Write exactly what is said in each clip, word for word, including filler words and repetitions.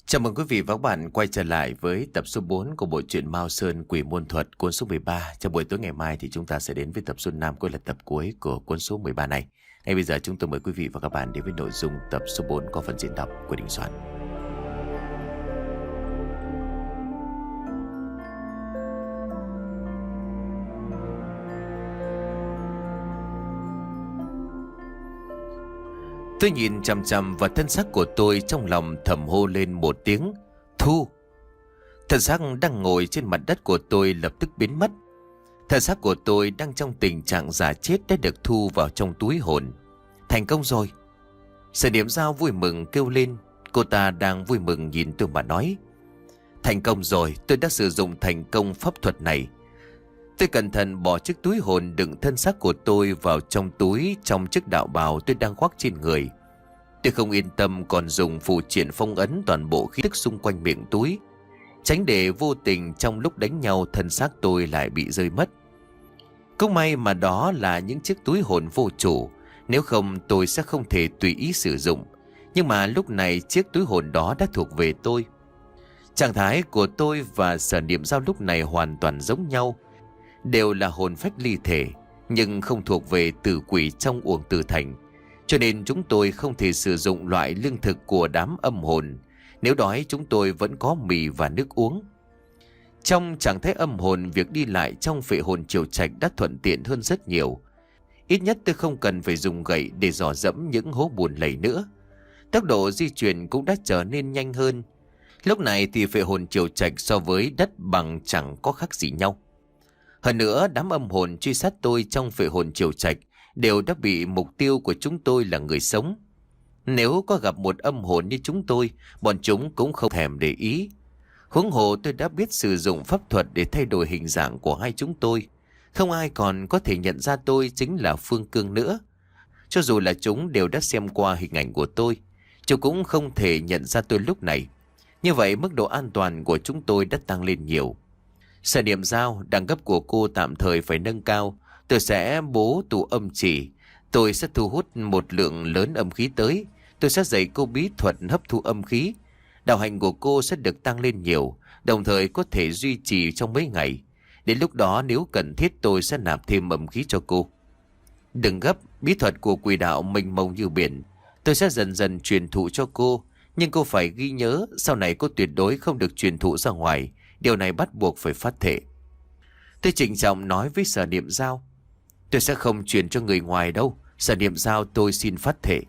Chào mừng quý vị và các bạn quay trở lại với tập số bốn của bộ truyện Mao Sơn Quỷ Môn Thuật cuốn số mười ba. Trong buổi tối ngày mai thì chúng ta sẽ đến với tập số năm, cũng là tập cuối của cuốn số mười ba này. Ngay bây giờ chúng tôi mời quý vị và các bạn đến với nội dung tập số bốn có phần diễn đọc của Đình Soạn. Tôi nhìn chằm chằm vào thân xác của tôi, trong lòng thầm hô lên một tiếng Thu. Thân xác đang ngồi trên mặt đất của tôi lập tức biến mất. Thân xác của tôi đang trong tình trạng giả chết đã được thu vào trong túi hồn. Thành công rồi. Sở Niệm Dao vui mừng kêu lên. Cô ta đang vui mừng nhìn tôi mà nói: thành công rồi, tôi đã sử dụng thành công pháp thuật này. Tôi cẩn thận bỏ chiếc túi hồn đựng thân xác của tôi vào trong túi trong chiếc đạo bào tôi đang khoác trên người. Tôi không yên tâm còn dùng phù triện phong ấn toàn bộ khí tức xung quanh miệng túi, tránh để vô tình trong lúc đánh nhau thân xác tôi lại bị rơi mất. Cũng may mà đó là những chiếc túi hồn vô chủ, nếu không tôi sẽ không thể tùy ý sử dụng. Nhưng mà lúc này chiếc túi hồn đó đã thuộc về tôi. Trạng thái của tôi và Sở Niệm Dao lúc này hoàn toàn giống nhau, đều là hồn phách ly thể, nhưng không thuộc về tử quỷ trong Uổng Tử Thành, cho nên chúng tôi không thể sử dụng loại lương thực của đám âm hồn. Nếu đói chúng tôi vẫn có mì và nước uống. Trong trạng thái âm hồn, việc đi lại trong phệ hồn triều trạch đã thuận tiện hơn rất nhiều. Ít nhất tôi không cần phải dùng gậy để dò dẫm những hố bùn lầy nữa. Tốc độ di chuyển cũng đã trở nên nhanh hơn. Lúc này thì phệ hồn triều trạch so với đất bằng chẳng có khác gì nhau. Hơn nữa, đám âm hồn truy sát tôi trong phệ hồn triều trạch đều đã bị mục tiêu của chúng tôi là người sống. Nếu có gặp một âm hồn như chúng tôi, bọn chúng cũng không thèm để ý. Huống hồ tôi đã biết sử dụng pháp thuật để thay đổi hình dạng của hai chúng tôi. Không ai còn có thể nhận ra tôi chính là Phương Cương nữa. Cho dù là chúng đều đã xem qua hình ảnh của tôi, chúng cũng không thể nhận ra tôi lúc này. Như vậy mức độ an toàn của chúng tôi đã tăng lên nhiều. Sở Niệm Dao, đẳng cấp của cô tạm thời phải nâng cao. Tôi sẽ bố tụ âm chỉ. Tôi sẽ thu hút một lượng lớn âm khí tới. Tôi sẽ dạy cô bí thuật hấp thu âm khí. Đạo hành của cô sẽ được tăng lên nhiều, đồng thời có thể duy trì trong mấy ngày. Đến lúc đó nếu cần thiết tôi sẽ nạp thêm âm khí cho cô. Đừng gấp, bí thuật của quỷ đạo mênh mông như biển. Tôi sẽ dần dần truyền thụ cho cô. Nhưng cô phải ghi nhớ, sau này cô tuyệt đối không được truyền thụ ra ngoài. Điều này bắt buộc phải phát thệ. Tôi trịnh trọng nói với Sở Niệm Dao: tôi sẽ không truyền cho người ngoài đâu. Sở Niệm Dao, tôi xin phát thệ.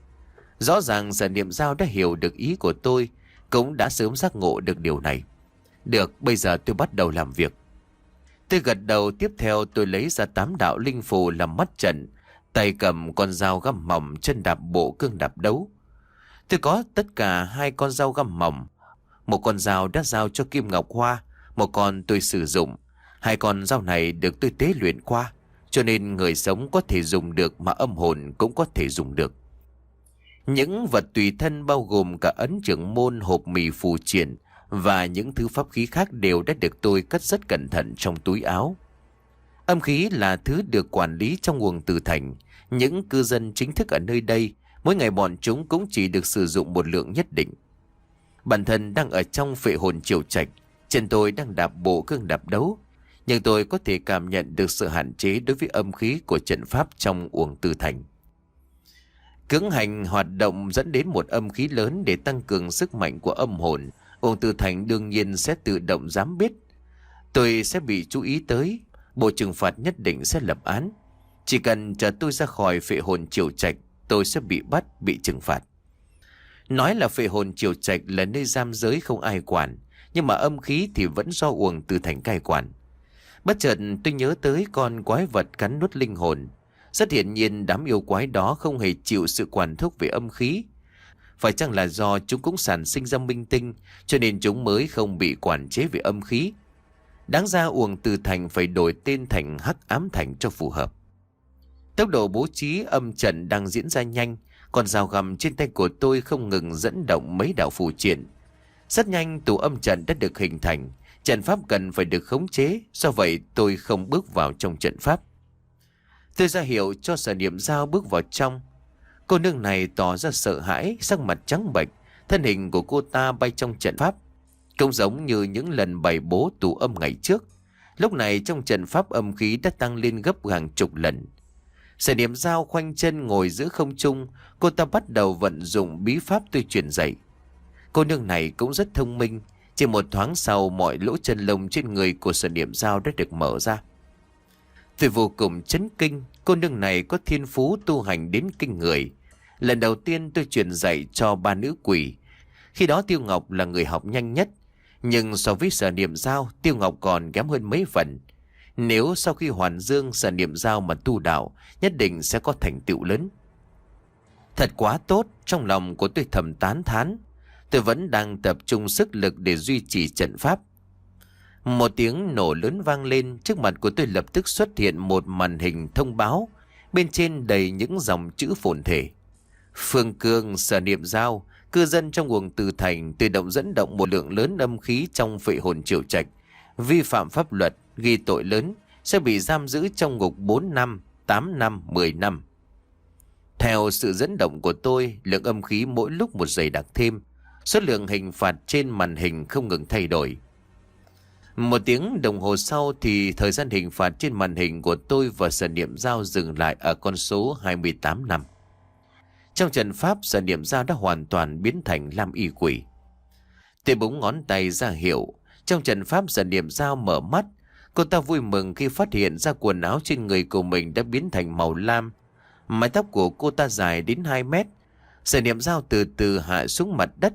Rõ ràng Sở Niệm Dao đã hiểu được ý của tôi, cũng đã sớm giác ngộ được điều này. Được, bây giờ tôi bắt đầu làm việc. Tôi gật đầu. Tiếp theo tôi lấy ra tám đạo linh phù làm mắt trận, tay cầm con dao găm mỏng, chân đạp bộ cương đạp đấu. Tôi có tất cả hai con dao găm mỏng. Một con dao đã giao cho Kim Ngọc Hoa, một con tôi sử dụng. Hai con dao này được tôi tế luyện qua, cho nên người sống có thể dùng được mà âm hồn cũng có thể dùng được. Những vật tùy thân bao gồm cả ấn trưởng môn, hộp mì, phù triện và những thứ pháp khí khác đều đã được tôi cất rất cẩn thận trong túi áo. Âm khí là thứ được quản lý trong Uổng Tử Thành. Những cư dân chính thức ở nơi đây, mỗi ngày bọn chúng cũng chỉ được sử dụng một lượng nhất định. Bản thân đang ở trong phệ hồn triều trạch, chân tôi đang đạp bộ cương đạp đấu, nhưng tôi có thể cảm nhận được sự hạn chế đối với âm khí của trận pháp trong Uổng Tử Thành. Cưỡng hành hoạt động dẫn đến một âm khí lớn để tăng cường sức mạnh của âm hồn. Uổng Tử Thành đương nhiên sẽ tự động dám biết. Tôi sẽ bị chú ý tới, bộ trừng phạt nhất định sẽ lập án. Chỉ cần chờ tôi ra khỏi phệ hồn triều trạch, tôi sẽ bị bắt, bị trừng phạt. Nói là phệ hồn triều trạch là nơi giam giới không ai quản, nhưng mà âm khí thì vẫn do Uổng Tử Thành cai quản. Bất chợt tôi nhớ tới con quái vật cắn nuốt linh hồn. Rất hiển nhiên đám yêu quái đó không hề chịu sự quản thúc về âm khí. Phải chăng là do chúng cũng sản sinh ra minh tinh, cho nên chúng mới không bị quản chế về âm khí? Đáng ra Uổng Tử Thành phải đổi tên thành Hắc Ám Thành cho phù hợp. Tốc độ bố trí âm trận đang diễn ra nhanh. Con dao găm trên tay của tôi không ngừng dẫn động mấy đạo phù triện. Rất nhanh tụ âm trận đã được hình thành. Trận pháp cần phải được khống chế, do vậy tôi không bước vào trong trận pháp. Tôi ra hiệu cho Sở Niệm Dao bước vào trong. Cô nương này tỏ ra sợ hãi, sắc mặt trắng bệch, Thân hình của cô ta bay trong trận pháp, cũng giống như những lần bày bố tù âm ngày trước. Lúc này trong trận pháp âm khí đã tăng lên gấp hàng chục lần. Sở Niệm Dao khoanh chân ngồi giữa không trung, cô ta bắt đầu vận dụng bí pháp tôi truyền dạy. Cô nương này cũng rất thông minh, chỉ một thoáng sau mọi lỗ chân lông trên người của Sở Niệm Dao đã được mở ra. Tôi vô cùng chấn kinh, cô nương này có thiên phú tu hành đến kinh người. Lần đầu tiên tôi truyền dạy cho ba nữ quỷ. Khi đó Tiêu Ngọc là người học nhanh nhất, nhưng so với Sở Niệm Dao, Tiêu Ngọc còn kém hơn mấy phần. Nếu sau khi hoàn dương Sở Niệm Dao mà tu đạo, nhất định sẽ có thành tựu lớn. Thật quá tốt, trong lòng của tôi thầm tán thán. Tôi vẫn đang tập trung sức lực để duy trì trận pháp. Một tiếng nổ lớn vang lên, trước mặt của tôi lập tức xuất hiện một màn hình thông báo, bên trên đầy những dòng chữ phồn thể. Phương Cương, Sở Niệm Dao, cư dân trong Uổng Từ Thành tự động dẫn động một lượng lớn âm khí trong phệ hồn triều trạch, vi phạm pháp luật, ghi tội lớn, sẽ bị giam giữ trong ngục bốn năm, tám năm, mười năm. Theo sự dẫn động của tôi, lượng âm khí mỗi lúc một dày đặc thêm, số lượng hình phạt trên màn hình không ngừng thay đổi. Một tiếng đồng hồ sau thì thời gian hình phạt trên màn hình của tôi và Sở Niệm Dao dừng lại ở con số hai mươi tám năm. Trong trận pháp, Sở Niệm Dao đã hoàn toàn biến thành lam y quỷ. Tôi búng ngón tay ra hiệu. Trong trận pháp, Sở Niệm Dao mở mắt. Cô ta vui mừng khi phát hiện ra quần áo trên người của mình đã biến thành màu lam. Mái tóc của cô ta dài đến hai mét. Sở Niệm Dao từ từ hạ xuống mặt đất.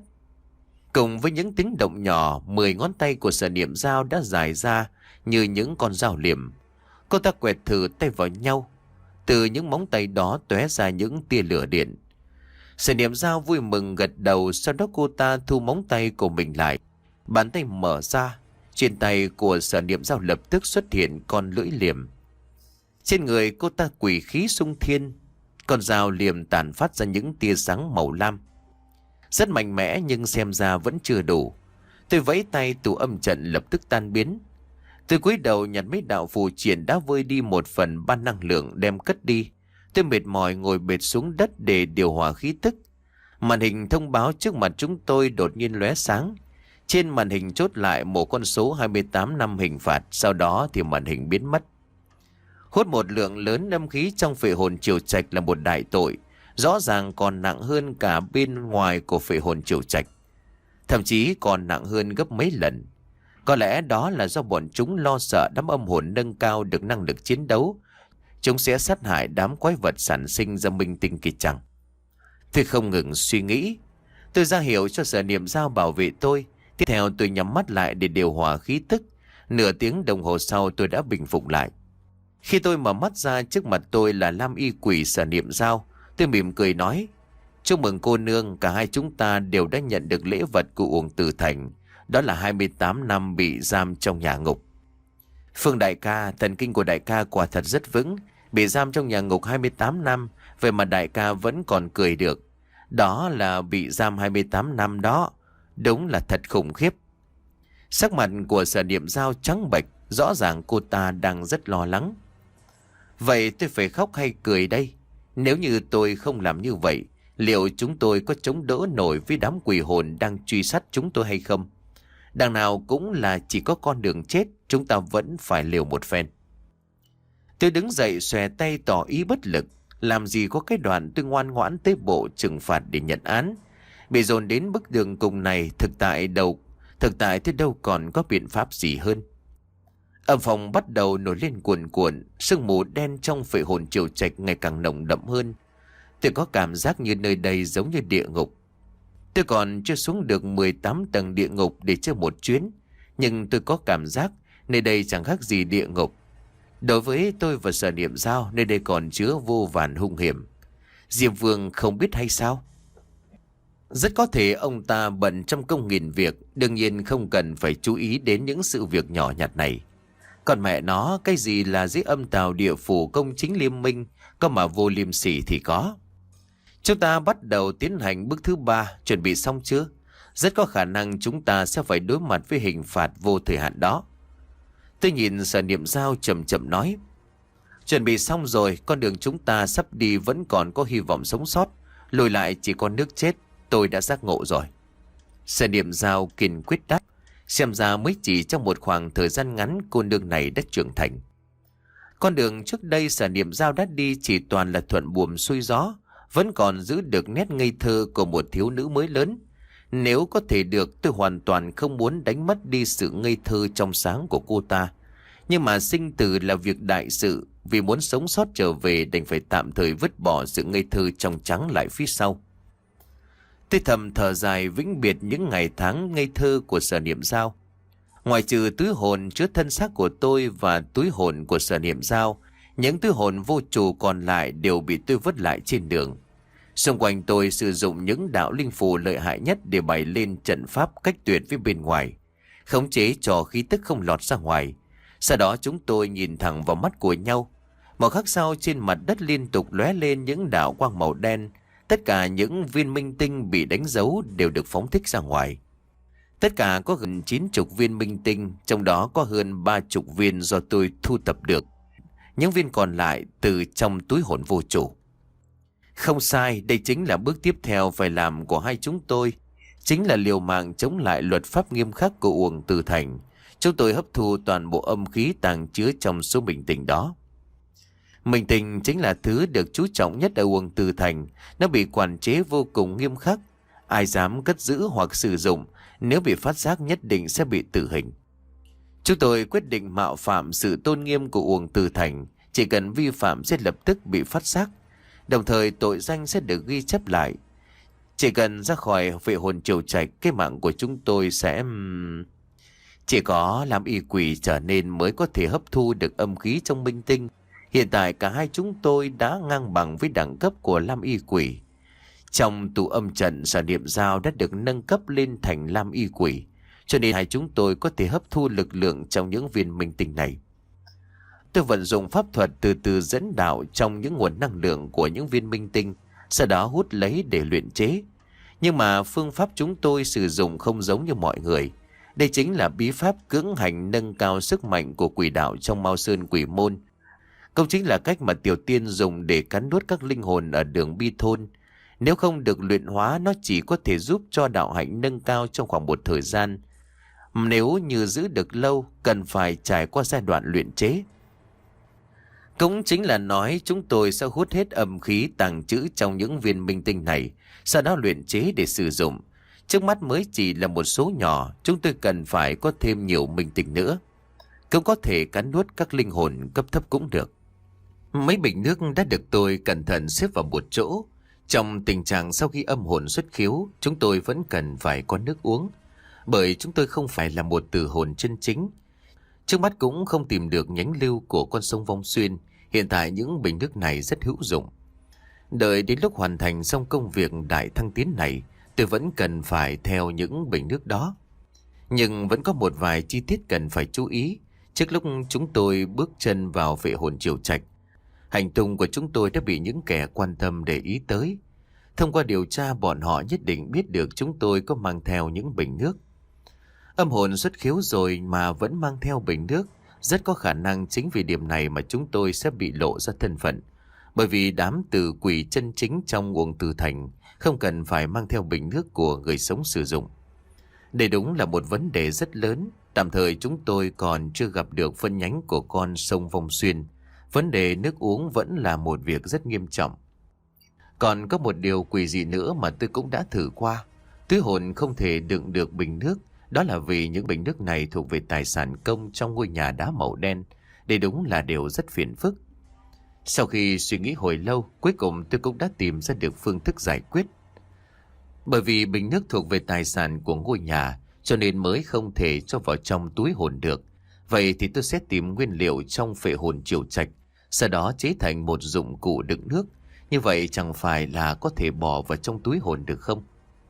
Cùng với những tiếng động nhỏ, mười ngón tay của Sở Niệm Dao đã dài ra như những con dao liềm. Cô ta quẹt thử tay vào nhau. Từ những móng tay đó tóe ra những tia lửa điện. Sở Niệm Dao vui mừng gật đầu, sau đó cô ta thu móng tay của mình lại. Bàn tay mở ra, trên tay của Sở Niệm Dao lập tức xuất hiện con lưỡi liềm. Trên người cô ta quỷ khí sung thiên, con dao liềm tàn phát ra những tia sáng màu lam. Rất mạnh mẽ nhưng xem ra vẫn chưa đủ. Tôi vẫy tay, tụ âm trận lập tức tan biến. Tôi cúi đầu nhặt mấy đạo phù triển đã vơi đi một phần ban năng lượng đem cất đi. Tôi mệt mỏi ngồi bệt xuống đất để điều hòa khí tức. Màn hình thông báo trước mặt chúng tôi đột nhiên lóe sáng. Trên màn hình chốt lại một con số hai mươi tám năm hình phạt, sau đó thì màn hình biến mất. Hút một lượng lớn âm khí trong phệ hồn triều trạch là một đại tội, rõ ràng còn nặng hơn cả bên ngoài của phệ hồn triều trạch. Thậm chí còn nặng hơn gấp mấy lần. Có lẽ đó là do bọn chúng lo sợ đám âm hồn nâng cao được năng lực chiến đấu, chúng sẽ sát hại đám quái vật sản sinh ra minh tinh kỳ chẳng. Tôi không ngừng suy nghĩ. Tôi ra hiệu cho Sở Niệm Dao bảo vệ tôi. Tiếp theo tôi nhắm mắt lại để điều hòa khí tức. Nửa tiếng đồng hồ sau tôi đã bình phục lại. Khi tôi mở mắt ra, trước mặt tôi là lam y quỷ Sở Niệm Dao. Tôi mỉm cười nói: chúc mừng cô nương, cả hai chúng ta đều đã nhận được lễ vật của Uổng Từ Thành. Đó là hai mươi tám năm bị giam trong nhà ngục. Phương đại ca, thần kinh của đại ca quả thật rất vững. Bị giam trong nhà ngục hai mươi tám năm, vậy mà đại ca vẫn còn cười được. Đó là bị giam hai mươi tám năm đó. Đúng là thật khủng khiếp. Sắc mặt của Sở Niệm Dao trắng bệch, rõ ràng cô ta đang rất lo lắng. Vậy tôi phải khóc hay cười đây? Nếu như tôi không làm như vậy, liệu chúng tôi có chống đỡ nổi với đám quỷ hồn đang truy sát chúng tôi hay không? Đằng nào cũng là chỉ có con đường chết, chúng ta vẫn phải liều một phen. Tôi đứng dậy xòe tay tỏ ý bất lực. Làm gì có cái đoạn tôi ngoan ngoãn tới bộ trừng phạt để nhận án. Bị dồn đến bước đường cùng này, thực tại đâu, thực tại tôi đâu còn có biện pháp gì hơn. Ở phòng bắt đầu nổi lên cuồn cuộn, sương mù đen trong phệ hồn triều trạch ngày càng nồng đậm hơn. Tôi có cảm giác như nơi đây giống như địa ngục. Tôi còn chưa xuống được mười tám tầng địa ngục để chơi một chuyến, nhưng tôi có cảm giác nơi đây chẳng khác gì địa ngục. Đối với tôi và Sở Niệm Dao, nơi đây còn chứa vô vàn hung hiểm. Diêm Vương không biết hay sao? Rất có thể ông ta bận trăm công nghìn việc, đương nhiên không cần phải chú ý đến những sự việc nhỏ nhặt này. Còn mẹ nó, cái gì là dưới âm tào địa phủ công chính liêm minh, có mà vô liêm sỉ thì có. Chúng ta bắt đầu tiến hành bước thứ ba, chuẩn bị xong chưa? Rất có khả năng chúng ta sẽ phải đối mặt với hình phạt vô thời hạn đó. Tôi nhìn Sở Niệm Dao chậm chậm nói: chuẩn bị xong rồi, con đường chúng ta sắp đi vẫn còn có hy vọng sống sót. Lùi lại chỉ có nước chết, tôi đã giác ngộ rồi. Sở Niệm Dao kiên quyết đáp. Xem ra mới chỉ trong một khoảng thời gian ngắn cô nương này đã trưởng thành. Con đường trước đây Sở Niệm Dao đã đi chỉ toàn là thuận buồm xuôi gió, vẫn còn giữ được nét ngây thơ của một thiếu nữ mới lớn. Nếu có thể được, tôi hoàn toàn không muốn đánh mất đi sự ngây thơ trong sáng của cô ta. Nhưng mà sinh tử là việc đại sự, vì muốn sống sót trở về đành phải tạm thời vứt bỏ sự ngây thơ trong trắng lại phía sau. Tôi thầm thở dài vĩnh biệt những ngày tháng ngây thơ của Sở Niệm Dao. Ngoài trừ túi hồn chứa thân xác của tôi và túi hồn của Sở Niệm Dao, những túi hồn vô chủ còn lại đều bị tôi vứt lại trên đường. Xung quanh tôi sử dụng những đạo linh phù lợi hại nhất để bày lên trận pháp cách tuyệt với bên ngoài, khống chế cho khí tức không lọt ra ngoài. Sau đó chúng tôi nhìn thẳng vào mắt của nhau. Một khắc sau trên mặt đất liên tục lóe lên những đạo quang màu đen. Tất cả những viên minh tinh bị đánh dấu đều được phóng thích ra ngoài. Tất cả có gần chín chục viên minh tinh, trong đó có hơn ba chục viên do tôi thu tập được. Những viên còn lại từ trong túi hồn vô chủ. Không sai, đây chính là bước tiếp theo phải làm của hai chúng tôi. Chính là liều mạng chống lại luật pháp nghiêm khắc của Uổng Từ Thành. Chúng tôi hấp thu toàn bộ âm khí tàng chứa trong số minh tinh đó. Minh tinh chính là thứ được chú trọng nhất ở Uổng Từ Thành. Nó bị quản chế vô cùng nghiêm khắc. Ai dám cất giữ hoặc sử dụng, nếu bị phát giác nhất định sẽ bị tử hình. Chúng tôi quyết định mạo phạm sự tôn nghiêm của Uổng Từ Thành. Chỉ cần vi phạm sẽ lập tức bị phát giác. Đồng thời tội danh sẽ được ghi chép lại. Chỉ cần ra khỏi Vệ Hồn Triều Trạch, cái mạng của chúng tôi sẽ... Chỉ có làm y quỷ trở nên mới có thể hấp thu được âm khí trong minh tinh. Hiện tại cả hai chúng tôi đã ngang bằng với đẳng cấp của Lam y quỷ. Trong tụ âm trận, Sở Niệm Dao đã được nâng cấp lên thành Lam y quỷ, cho nên hai chúng tôi có thể hấp thu lực lượng trong những viên minh tinh này. Tôi vận dụng pháp thuật từ từ dẫn đạo trong những nguồn năng lượng của những viên minh tinh, sau đó hút lấy để luyện chế. Nhưng mà phương pháp chúng tôi sử dụng không giống như mọi người. Đây chính là bí pháp cưỡng hành nâng cao sức mạnh của quỷ đạo trong Mao Sơn Quỷ Môn. Cũng chính là cách mà Tiểu Tiên dùng để cắn nuốt các linh hồn ở Đường Bi Thôn. Nếu không được luyện hóa, nó chỉ có thể giúp cho đạo hạnh nâng cao trong khoảng một thời gian. Nếu như giữ được lâu, cần phải trải qua giai đoạn luyện chế. Cũng chính là nói chúng tôi sẽ hút hết âm khí tàng trữ trong những viên minh tinh này, sau đó luyện chế để sử dụng. Trước mắt mới chỉ là một số nhỏ, chúng tôi cần phải có thêm nhiều minh tinh nữa. Cũng có thể cắn nuốt các linh hồn cấp thấp cũng được. Mấy bình nước đã được tôi cẩn thận xếp vào một chỗ. Trong tình trạng sau khi âm hồn xuất khiếu, chúng tôi vẫn cần phải có nước uống, bởi chúng tôi không phải là một tử hồn chân chính. Trước mắt cũng không tìm được nhánh lưu của con sông Vong Xuyên. Hiện tại những bình nước này rất hữu dụng. Đợi đến lúc hoàn thành xong công việc đại thăng tiến này, tôi vẫn cần phải theo những bình nước đó. Nhưng vẫn có một vài chi tiết cần phải chú ý. Trước lúc chúng tôi bước chân vào Vệ Hồn Triều Trạch, hành tung của chúng tôi đã bị những kẻ quan tâm để ý tới. Thông qua điều tra, bọn họ nhất định biết được chúng tôi có mang theo những bình nước. Âm hồn xuất khiếu rồi mà vẫn mang theo bình nước, rất có khả năng chính vì điểm này mà chúng tôi sẽ bị lộ ra thân phận. Bởi vì đám tử quỷ chân chính trong Uổng Từ Thành không cần phải mang theo bình nước của người sống sử dụng. Đây đúng là một vấn đề rất lớn. Tạm thời chúng tôi còn chưa gặp được phân nhánh của con sông Vong Xuyên. Vấn đề nước uống vẫn là một việc rất nghiêm trọng. Còn có một điều quỷ dị nữa mà tôi cũng đã thử qua. Túi hồn không thể đựng được bình nước. Đó là vì những bình nước này thuộc về tài sản công trong ngôi nhà đá màu đen. Đây đúng là điều rất phiền phức. Sau khi suy nghĩ hồi lâu, cuối cùng tôi cũng đã tìm ra được phương thức giải quyết. Bởi vì bình nước thuộc về tài sản của ngôi nhà, cho nên mới không thể cho vào trong túi hồn được. Vậy thì tôi sẽ tìm nguyên liệu trong Vệ Hồn Triều Trạch, sau đó chế thành một dụng cụ đựng nước. Như vậy chẳng phải là có thể bỏ vào trong túi hồn được không?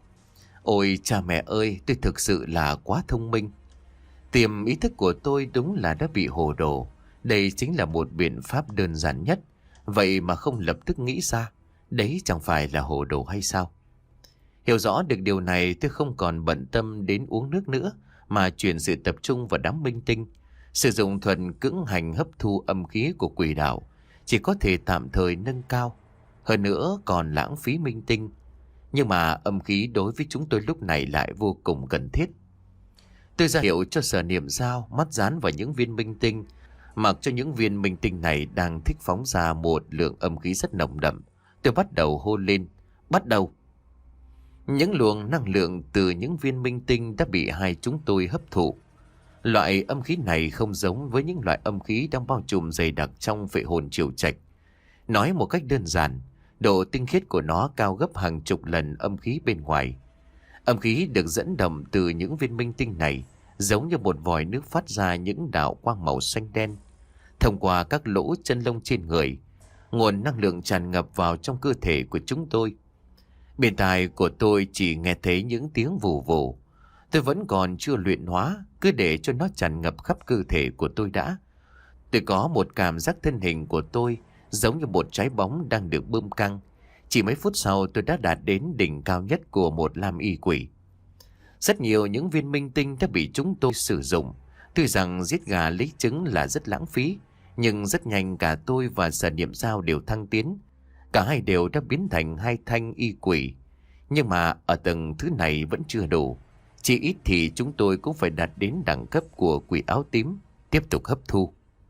Ôi cha mẹ ơi, tôi thực sự là quá thông minh. Tiềm ý thức của tôi đúng là đã bị hồ đồ. Đây chính là một biện pháp đơn giản nhất. Vậy mà không lập tức nghĩ ra. Đấy chẳng phải là hồ đồ hay sao? Hiểu rõ được điều này, tôi không còn bận tâm đến uống nước nữa, mà chuyển sự tập trung vào đám minh tinh. Sử dụng thuật cưỡng hành hấp thu âm khí của quỷ đạo chỉ có thể tạm thời nâng cao, hơn nữa còn lãng phí minh tinh. Nhưng mà âm khí đối với chúng tôi lúc này lại vô cùng cần thiết. Tôi ra hiệu cho Sở Niệm Dao, mắt dán vào những viên minh tinh, mặc cho những viên minh tinh này đang thích phóng ra một lượng âm khí rất nồng đậm. Tôi bắt đầu hô lên, bắt đầu. Những luồng năng lượng từ những viên minh tinh đã bị hai chúng tôi hấp thụ. Loại âm khí này không giống với những loại âm khí đang bao trùm dày đặc trong phệ hồn triều trạch. Nói một cách đơn giản, độ tinh khiết của nó cao gấp hàng chục lần âm khí bên ngoài. Âm khí được dẫn động từ những viên minh tinh này, giống như một vòi nước phát ra những đạo quang màu xanh đen. Thông qua các lỗ chân lông trên người, nguồn năng lượng tràn ngập vào trong cơ thể của chúng tôi. Bên tai của tôi chỉ nghe thấy những tiếng vù vù. Tôi vẫn còn chưa luyện hóa, cứ để cho nó tràn ngập khắp cơ thể của tôi đã. Tôi có một cảm giác thân hình của tôi giống như một trái bóng đang được bơm căng. Chỉ mấy phút sau tôi đã đạt đến đỉnh cao nhất của một lam y quỷ. Rất nhiều những viên minh tinh đã bị chúng tôi sử dụng. Tuy rằng giết gà lấy trứng là rất lãng phí, nhưng rất nhanh cả tôi và Sở Niệm Dao đều thăng tiến. Cả hai đều đã biến thành hai thanh y quỷ. Nhưng mà ở tầng thứ này vẫn chưa đủ. Chỉ ít thì chúng tôi cũng phải đạt đến đẳng cấp của quỷ áo tím, tiếp tục hấp thu.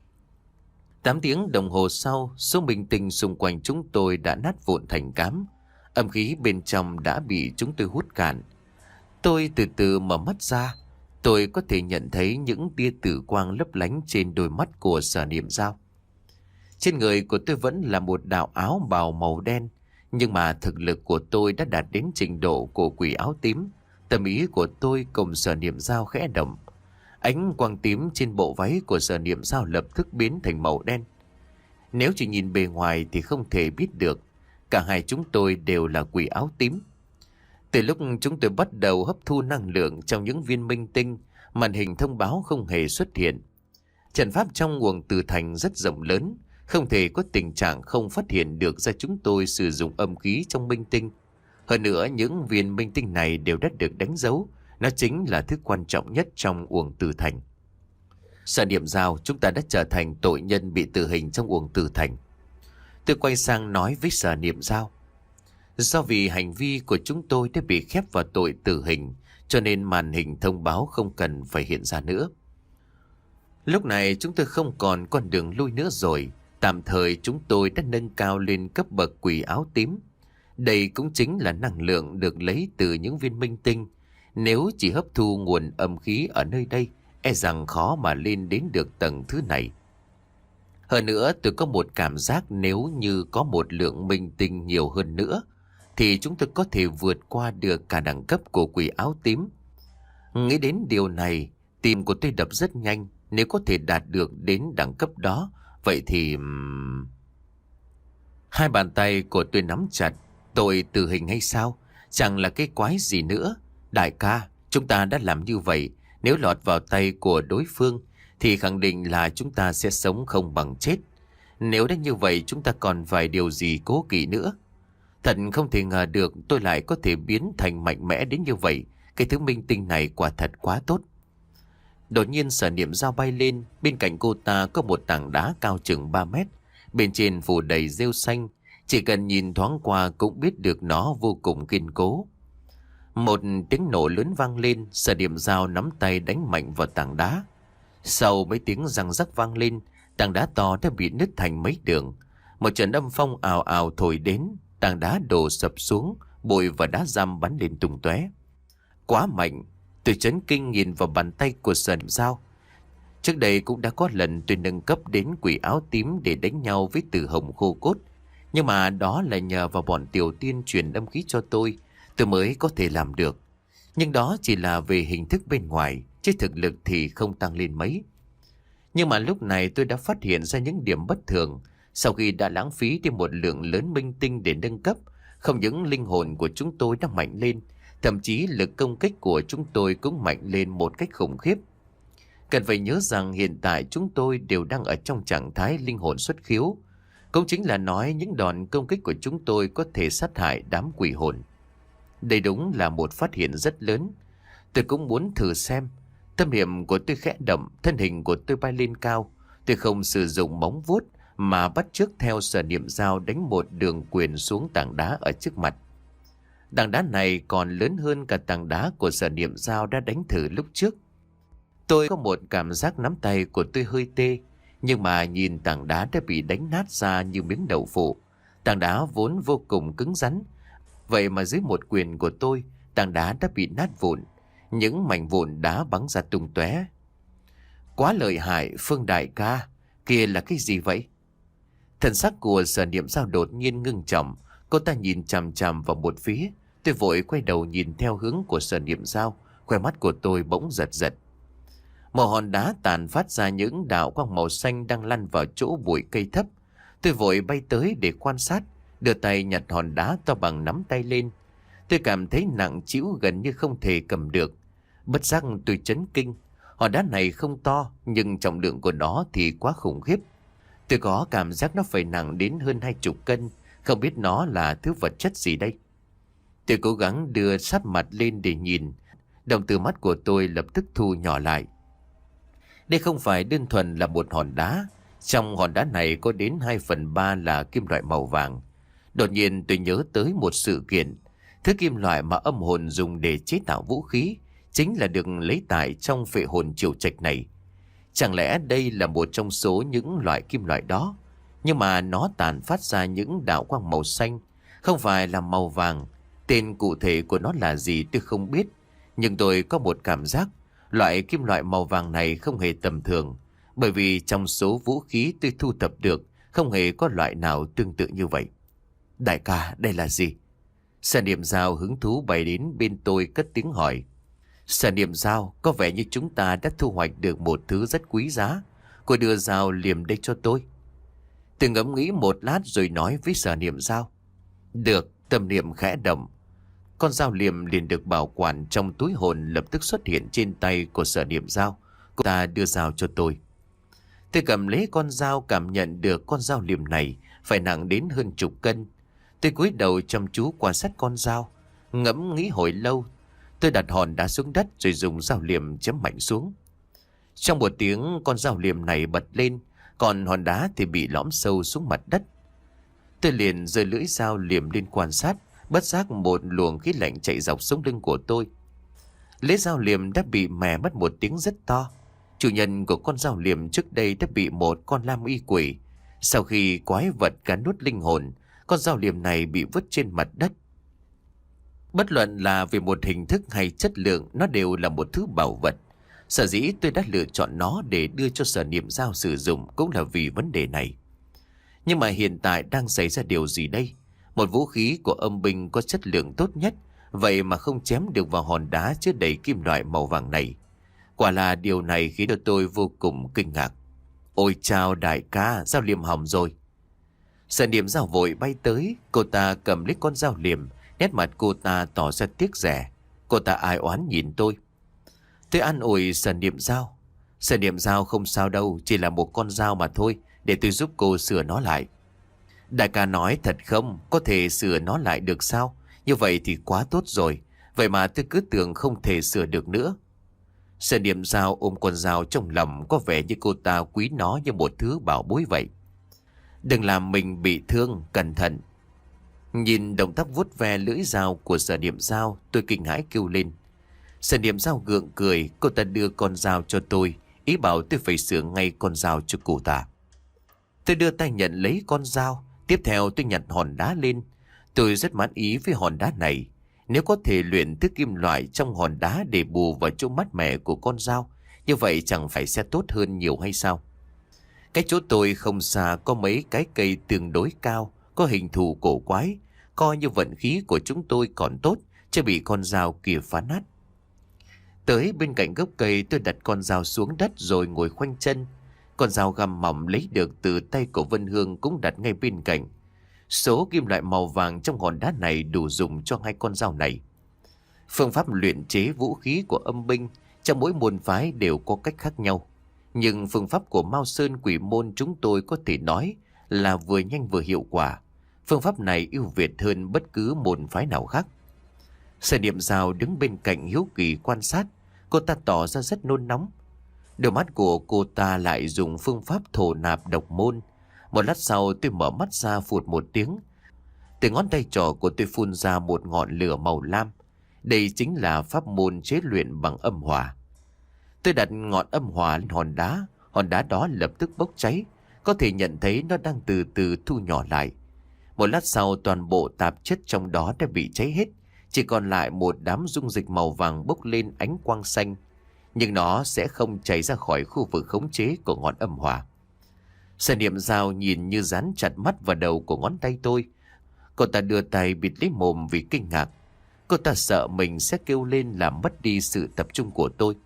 Tám tiếng đồng hồ sau, số minh tinh xung quanh chúng tôi đã nát vụn thành cám. Âm khí bên trong đã bị chúng tôi hút cạn. Tôi từ từ mở mắt ra. Tôi có thể nhận thấy những tia tử quang lấp lánh trên đôi mắt của Sở Niệm Dao. Trên người của tôi vẫn là một đạo áo bào màu đen, nhưng mà thực lực của tôi đã đạt đến trình độ của quỷ áo tím. Tâm ý của tôi cùng Sở Niệm Dao khẽ động. Ánh quang tím trên bộ váy của Sở Niệm Dao lập tức biến thành màu đen. Nếu chỉ nhìn bề ngoài thì không thể biết được cả hai chúng tôi đều là quỷ áo tím. Từ lúc chúng tôi bắt đầu hấp thu năng lượng trong những viên minh tinh, màn hình thông báo không hề xuất hiện. Trận pháp trong uổng Từ Thành rất rộng lớn, không thể có tình trạng không phát hiện được ra chúng tôi sử dụng âm khí trong minh tinh. Hơn nữa, những viên minh tinh này đều đã được đánh dấu. Nó chính là thứ quan trọng nhất trong uổng Từ Thành. Sở Niệm Dao, chúng ta đã trở thành tội nhân bị tử hình trong uổng Từ Thành. Tôi quay sang nói với Sở Niệm Dao. Do vì hành vi của chúng tôi đã bị khép vào tội tử hình, cho nên màn hình thông báo không cần phải hiện ra nữa. Lúc này chúng tôi không còn con đường lui nữa rồi. Tạm thời chúng tôi đã nâng cao lên cấp bậc quỷ áo tím. Đây cũng chính là năng lượng được lấy từ những viên minh tinh. Nếu chỉ hấp thu nguồn âm khí ở nơi đây, e rằng khó mà lên đến được tầng thứ này. Hơn nữa, tôi có một cảm giác nếu như có một lượng minh tinh nhiều hơn nữa, thì chúng tôi có thể vượt qua được cả đẳng cấp của quỷ áo tím. Nghĩ đến điều này, tim của tôi đập rất nhanh. Nếu có thể đạt được đến đẳng cấp đó, vậy thì... Hai bàn tay của tôi nắm chặt. Tội tử hình hay sao? Chẳng là cái quái gì nữa. Đại ca, chúng ta đã làm như vậy. Nếu lọt vào tay của đối phương, thì khẳng định là chúng ta sẽ sống không bằng chết. Nếu đã như vậy, chúng ta còn phải điều gì cố kỵ nữa. Thật không thể ngờ được tôi lại có thể biến thành mạnh mẽ đến như vậy. Cái thứ minh tinh này quả thật quá tốt. Đột nhiên Sở Niệm Dao bay lên. Bên cạnh cô ta có một tảng đá cao chừng ba mét. Bên trên phủ đầy rêu xanh. Chỉ cần nhìn thoáng qua cũng biết được nó vô cùng kiên cố. Một tiếng nổ lớn vang lên. Sở Niệm Dao nắm tay đánh mạnh vào tảng đá. Sau mấy tiếng răng rắc vang lên, tảng đá to đã bị nứt thành mấy đường. Một trận âm phong ào ào thổi đến. Tảng đá đổ sập xuống, bụi và đá răm bắn lên tung tóe. Quá mạnh. Tôi chấn kinh nhìn vào bàn tay của Sở Niệm Dao. Trước đây cũng đã có lần tôi nâng cấp đến quỷ áo tím để đánh nhau với Tử Hồng khô cốt. Nhưng mà đó là nhờ vào bọn tiểu tiên truyền âm khí cho tôi, tôi mới có thể làm được. Nhưng đó chỉ là về hình thức bên ngoài, chứ thực lực thì không tăng lên mấy. Nhưng mà lúc này tôi đã phát hiện ra những điểm bất thường. Sau khi đã lãng phí đi một lượng lớn minh tinh để nâng cấp, không những linh hồn của chúng tôi đã mạnh lên, thậm chí lực công kích của chúng tôi cũng mạnh lên một cách khủng khiếp. Cần phải nhớ rằng hiện tại chúng tôi đều đang ở trong trạng thái linh hồn xuất khiếu. Cũng chính là nói những đòn công kích của chúng tôi có thể sát hại đám quỷ hồn. Đây đúng là một phát hiện rất lớn. Tôi cũng muốn thử xem. Tâm niệm của tôi khẽ động, thân hình của tôi bay lên cao. Tôi không sử dụng móng vuốt mà bắt chước theo Sở Niệm Dao đánh một đường quyền xuống tảng đá ở trước mặt. Tảng đá này còn lớn hơn cả tảng đá của Sở Niệm Dao đã đánh thử lúc trước. Tôi có một cảm giác nắm tay của tôi hơi tê, nhưng mà nhìn tảng đá đã bị đánh nát ra như miếng đậu phụ. Tảng đá vốn vô cùng cứng rắn, vậy mà dưới một quyền của tôi, tảng đá đã bị nát vụn, những mảnh vụn đá bắn ra tung tóe. Quá lợi hại, Phương đại ca, kia là cái gì vậy? Thần sắc của Sở Niệm Dao đột nhiên ngưng trọng, cô ta nhìn chằm chằm vào một phía. Tôi vội quay đầu nhìn theo hướng của Sở Niệm Dao, khoe mắt của tôi bỗng giật giật. Một hòn đá tàn phát ra những đạo quang màu xanh đang lăn vào chỗ bụi cây thấp. Tôi vội bay tới để quan sát, đưa tay nhặt hòn đá to bằng nắm tay lên. Tôi cảm thấy nặng trĩu gần như không thể cầm được. Bất giác tôi chấn kinh. Hòn đá này không to, nhưng trọng lượng của nó thì quá khủng khiếp. Tôi có cảm giác nó phải nặng đến hơn hai chục cân, không biết nó là thứ vật chất gì đây. Tôi cố gắng đưa sát mặt lên để nhìn, đồng tử mắt của tôi lập tức thu nhỏ lại. Đây không phải đơn thuần là một hòn đá, trong hòn đá này có đến hai phần ba là kim loại màu vàng. Đột nhiên tôi nhớ tới một sự kiện, thứ kim loại mà âm hồn dùng để chế tạo vũ khí chính là được lấy tại trong phệ hồn triều trạch này. Chẳng lẽ đây là một trong số những loại kim loại đó, nhưng mà nó tàn phát ra những đạo quang màu xanh, không phải là màu vàng. Tên cụ thể của nó là gì tôi không biết, nhưng tôi có một cảm giác loại kim loại màu vàng này không hề tầm thường, bởi vì trong số vũ khí tôi thu thập được không hề có loại nào tương tự như vậy. Đại ca, đây là gì? Sở Niệm Dao hứng thú bay đến bên tôi cất tiếng hỏi. Sở Niệm Dao, có vẻ như chúng ta đã thu hoạch được một thứ rất quý giá. Cô đưa dao liềm đây cho tôi. Tôi ngẫm nghĩ một lát rồi nói với Sở Niệm Dao. Được. Tâm niệm khẽ động, con dao liềm liền được bảo quản trong túi hồn lập tức xuất hiện trên tay của Sở Niệm Dao. Cô ta đưa dao cho tôi. Tôi cầm lấy con dao, cảm nhận được con dao liềm này phải nặng đến hơn chục cân. Tôi cúi đầu chăm chú quan sát con dao, ngẫm nghĩ hồi lâu. Tôi đặt hòn đá xuống đất rồi dùng dao liềm chém mạnh xuống. Trong một tiếng, con dao liềm này bật lên, còn hòn đá thì bị lõm sâu xuống mặt đất. Tôi liền giơ lưỡi dao liềm lên quan sát, bất giác một luồng khí lạnh chạy dọc sống lưng của tôi. Lưỡi dao liềm đã bị mè mất một tiếng rất to. Chủ nhân của con dao liềm trước đây đã bị một con lam y quỷ. Sau khi quái vật cắn nuốt linh hồn, con dao liềm này bị vứt trên mặt đất. Bất luận là về một hình thức hay chất lượng, nó đều là một thứ bảo vật. Sở dĩ tôi đã lựa chọn nó để đưa cho Sở Niệm Dao sử dụng cũng là vì vấn đề này. Nhưng mà hiện tại đang xảy ra điều gì đây? Một vũ khí của âm binh có chất lượng tốt nhất, vậy mà không chém được vào hòn đá chứa đầy kim loại màu vàng này. Quả là điều này khiến cho tôi vô cùng kinh ngạc. Ôi chào đại ca, dao liềm hỏng rồi. Sở Niệm Dao vội bay tới, cô ta cầm lấy con dao liềm, nét mặt cô ta tỏ ra tiếc rẻ. Cô ta ai oán nhìn tôi. Tôi an ủi Sở Niệm Dao. Sở Niệm Dao không sao đâu, chỉ là một con dao mà thôi, để tôi giúp cô sửa nó lại. Đại ca nói thật không, có thể sửa nó lại được sao? Như vậy thì quá tốt rồi, vậy mà tôi cứ tưởng không thể sửa được nữa. Sở Niệm Dao ôm con dao trong lòng, có vẻ như cô ta quý nó như một thứ bảo bối vậy. Đừng làm mình bị thương, cẩn thận. Nhìn động tác vuốt ve lưỡi dao của Sở Niệm Dao, tôi kinh hãi kêu lên. Sở Niệm Dao gượng cười, cô ta đưa con dao cho tôi, ý bảo tôi phải sửa ngay con dao cho cô ta. Tôi đưa tay nhận lấy con dao, tiếp theo tôi nhặt hòn đá lên. Tôi rất mãn ý với hòn đá này. Nếu có thể luyện thứ kim loại trong hòn đá để bù vào chỗ mát mẻ của con dao, như vậy chẳng phải sẽ tốt hơn nhiều hay sao? Cái chỗ tôi không xa có mấy cái cây tương đối cao, có hình thù cổ quái, coi như vận khí của chúng tôi còn tốt, chưa bị con dao kia phá nát. Tới bên cạnh gốc cây, tôi đặt con dao xuống đất rồi ngồi khoanh chân. Con dao găm mỏng lấy được từ tay của Vân Hương cũng đặt ngay bên cạnh. Số kim loại màu vàng trong hòn đá này đủ dùng cho hai con dao này. Phương pháp luyện chế vũ khí của âm binh trong mỗi môn phái đều có cách khác nhau. Nhưng phương pháp của Mao Sơn Quỷ Môn chúng tôi có thể nói là vừa nhanh vừa hiệu quả. Phương pháp này ưu việt hơn bất cứ môn phái nào khác. Sở Niệm Dao đứng bên cạnh hiếu kỳ quan sát. Cô ta tỏ ra rất nôn nóng. Đôi mắt của cô ta lại dùng phương pháp thổ nạp độc môn. Một lát sau tôi mở mắt ra phụt một tiếng. Từ ngón tay trỏ của tôi phun ra một ngọn lửa màu lam. Đây chính là pháp môn chế luyện bằng âm hỏa. Tôi đặt ngọn âm hỏa lên hòn đá, hòn đá đó lập tức bốc cháy. Có thể nhận thấy nó đang từ từ thu nhỏ lại. Một lát sau toàn bộ tạp chất trong đó đã bị cháy hết. Chỉ còn lại một đám dung dịch màu vàng bốc lên ánh quang xanh. Nhưng nó sẽ không chảy ra khỏi khu vực khống chế của ngọn âm hỏa. Sở Niệm Dao nhìn như dán chặt mắt vào đầu của ngón tay tôi. Cô ta đưa tay bịt lấy mồm vì kinh ngạc. Cô ta sợ mình sẽ kêu lên làm mất đi sự tập trung của tôi.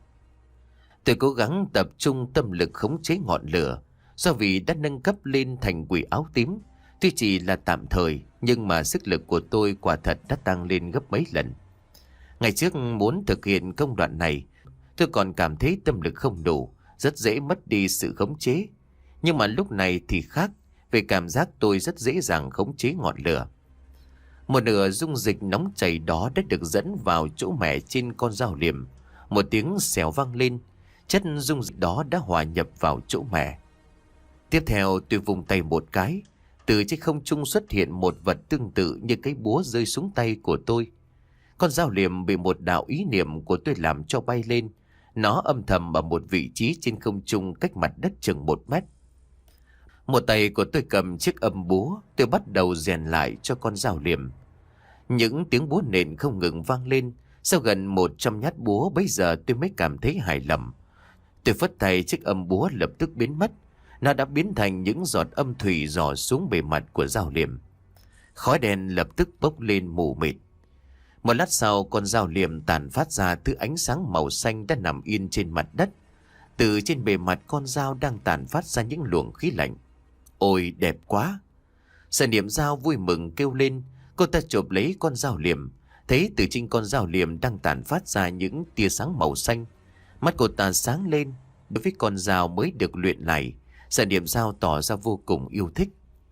Tôi cố gắng tập trung tâm lực khống chế ngọn lửa. Do vì đã nâng cấp lên thành quỷ áo tím, tuy chỉ là tạm thời, nhưng mà sức lực của tôi quả thật đã tăng lên gấp mấy lần. Ngày trước muốn thực hiện công đoạn này, tôi còn cảm thấy tâm lực không đủ, rất dễ mất đi sự khống chế. Nhưng mà lúc này thì khác, về cảm giác tôi rất dễ dàng khống chế ngọn lửa. Một nửa dung dịch nóng chảy đó đã được dẫn vào chỗ mẻ trên con dao liềm. Một tiếng xèo vang lên, chất dung dịch đó đã hòa nhập vào chỗ mẻ. Tiếp theo tôi vùng tay một cái, từ trên không trung xuất hiện một vật tương tự như cái búa rơi xuống tay của tôi. Con dao liềm bị một đạo ý niệm của tôi làm cho bay lên. Nó âm thầm ở một vị trí trên không trung cách mặt đất chừng một mét. Một tay của tôi cầm chiếc âm búa, tôi bắt đầu rèn lại cho con dao liềm. Những tiếng búa nện không ngừng vang lên. Sau gần một trăm nhát búa bây giờ tôi mới cảm thấy hài lòng. Tôi phất tay, chiếc âm búa lập tức biến mất. Nó đã biến thành những giọt âm thủy rỏ xuống bề mặt của dao liềm. Khói đen lập tức bốc lên mù mịt. Một lát sau con dao liềm tàn phát ra thứ ánh sáng màu xanh đã nằm yên trên mặt đất. Từ trên bề mặt con dao đang tàn phát ra những luồng khí lạnh. Ôi đẹp quá! Sở Niệm Dao vui mừng kêu lên. Cô ta chộp lấy con dao liềm, thấy từ trên con dao liềm đang tàn phát ra những tia sáng màu xanh. Mắt cô ta sáng lên. Đối với con dao mới được luyện lại, Sở Niệm Dao tỏ ra vô cùng yêu thích.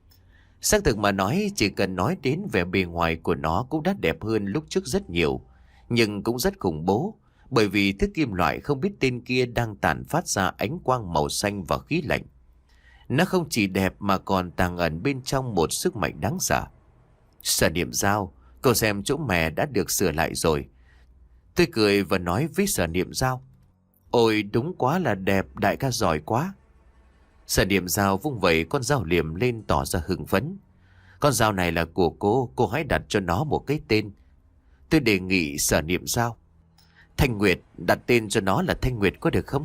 Xác thực mà nói, chỉ cần nói đến vẻ bề ngoài của nó cũng đã đẹp hơn lúc trước rất nhiều. Nhưng cũng rất khủng bố, bởi vì thứ kim loại không biết tên kia đang tản phát ra ánh quang màu xanh và khí lạnh. Nó không chỉ đẹp mà còn tàng ẩn bên trong một sức mạnh đáng sợ. Sở Niệm Dao, cậu xem chỗ mè đã được sửa lại rồi. Tôi cười và nói với Sở Niệm Dao. Ôi đúng quá là đẹp, đại ca giỏi quá. Sở Niệm Dao vung vẩy con dao liềm lên tỏ ra hưng phấn. Con dao này là của cô, cô hãy đặt cho nó một cái tên. Tôi đề nghị Sở Niệm Dao. Thanh Nguyệt, đặt tên cho nó là Thanh Nguyệt có được không?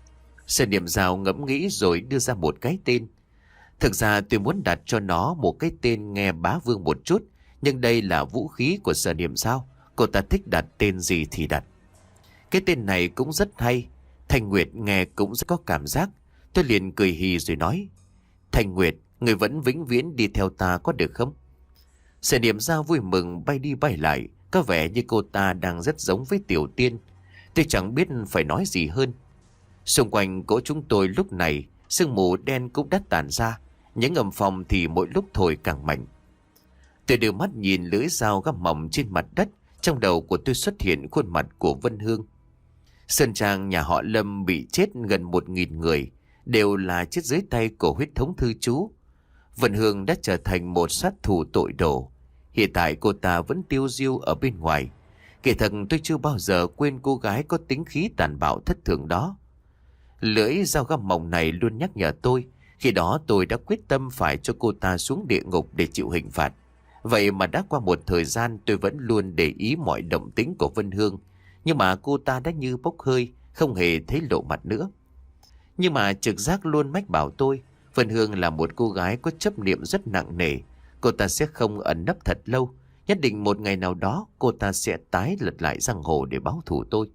Sở Niệm Dao ngẫm nghĩ rồi đưa ra một cái tên. Thực ra tôi muốn đặt cho nó một cái tên nghe bá vương một chút, nhưng đây là vũ khí của Sở Niệm Dao, cô ta thích đặt tên gì thì đặt. Cái tên này cũng rất hay, Thanh Nguyệt nghe cũng rất có cảm giác. Tôi liền cười hì rồi nói, Thanh Nguyệt, người vẫn vĩnh viễn đi theo ta có được không? Sở Niệm Dao vui mừng bay đi bay lại, có vẻ như cô ta đang rất giống với Tiểu Tiên. Tôi chẳng biết phải nói gì hơn. Xung quanh cỗ chúng tôi lúc này, sương mù đen cũng đã tàn ra, những âm phong thì mỗi lúc thổi càng mạnh. Tôi đưa mắt nhìn lưỡi dao găm mỏng trên mặt đất, trong đầu của tôi xuất hiện khuôn mặt của Vân Hương. Sơn trang nhà họ Lâm bị chết gần một nghìn người, đều là chết dưới tay của huyết thống thư chú. Vân Hương đã trở thành một sát thủ tội đồ. Hiện tại cô ta vẫn tiêu diêu ở bên ngoài. Kể thật tôi chưa bao giờ quên cô gái có tính khí tàn bạo thất thường đó. Lưỡi dao găm mỏng này luôn nhắc nhở tôi. Khi đó tôi đã quyết tâm phải cho cô ta xuống địa ngục để chịu hình phạt. Vậy mà đã qua một thời gian tôi vẫn luôn để ý mọi động tĩnh của Vân Hương. Nhưng mà cô ta đã như bốc hơi, không hề thấy lộ mặt nữa. Nhưng mà trực giác luôn mách bảo tôi, Vân Hương là một cô gái có chấp niệm rất nặng nề. Cô ta sẽ không ẩn nấp thật lâu. Nhất định một ngày nào đó cô ta sẽ tái lật lại giang hồ để báo thù tôi.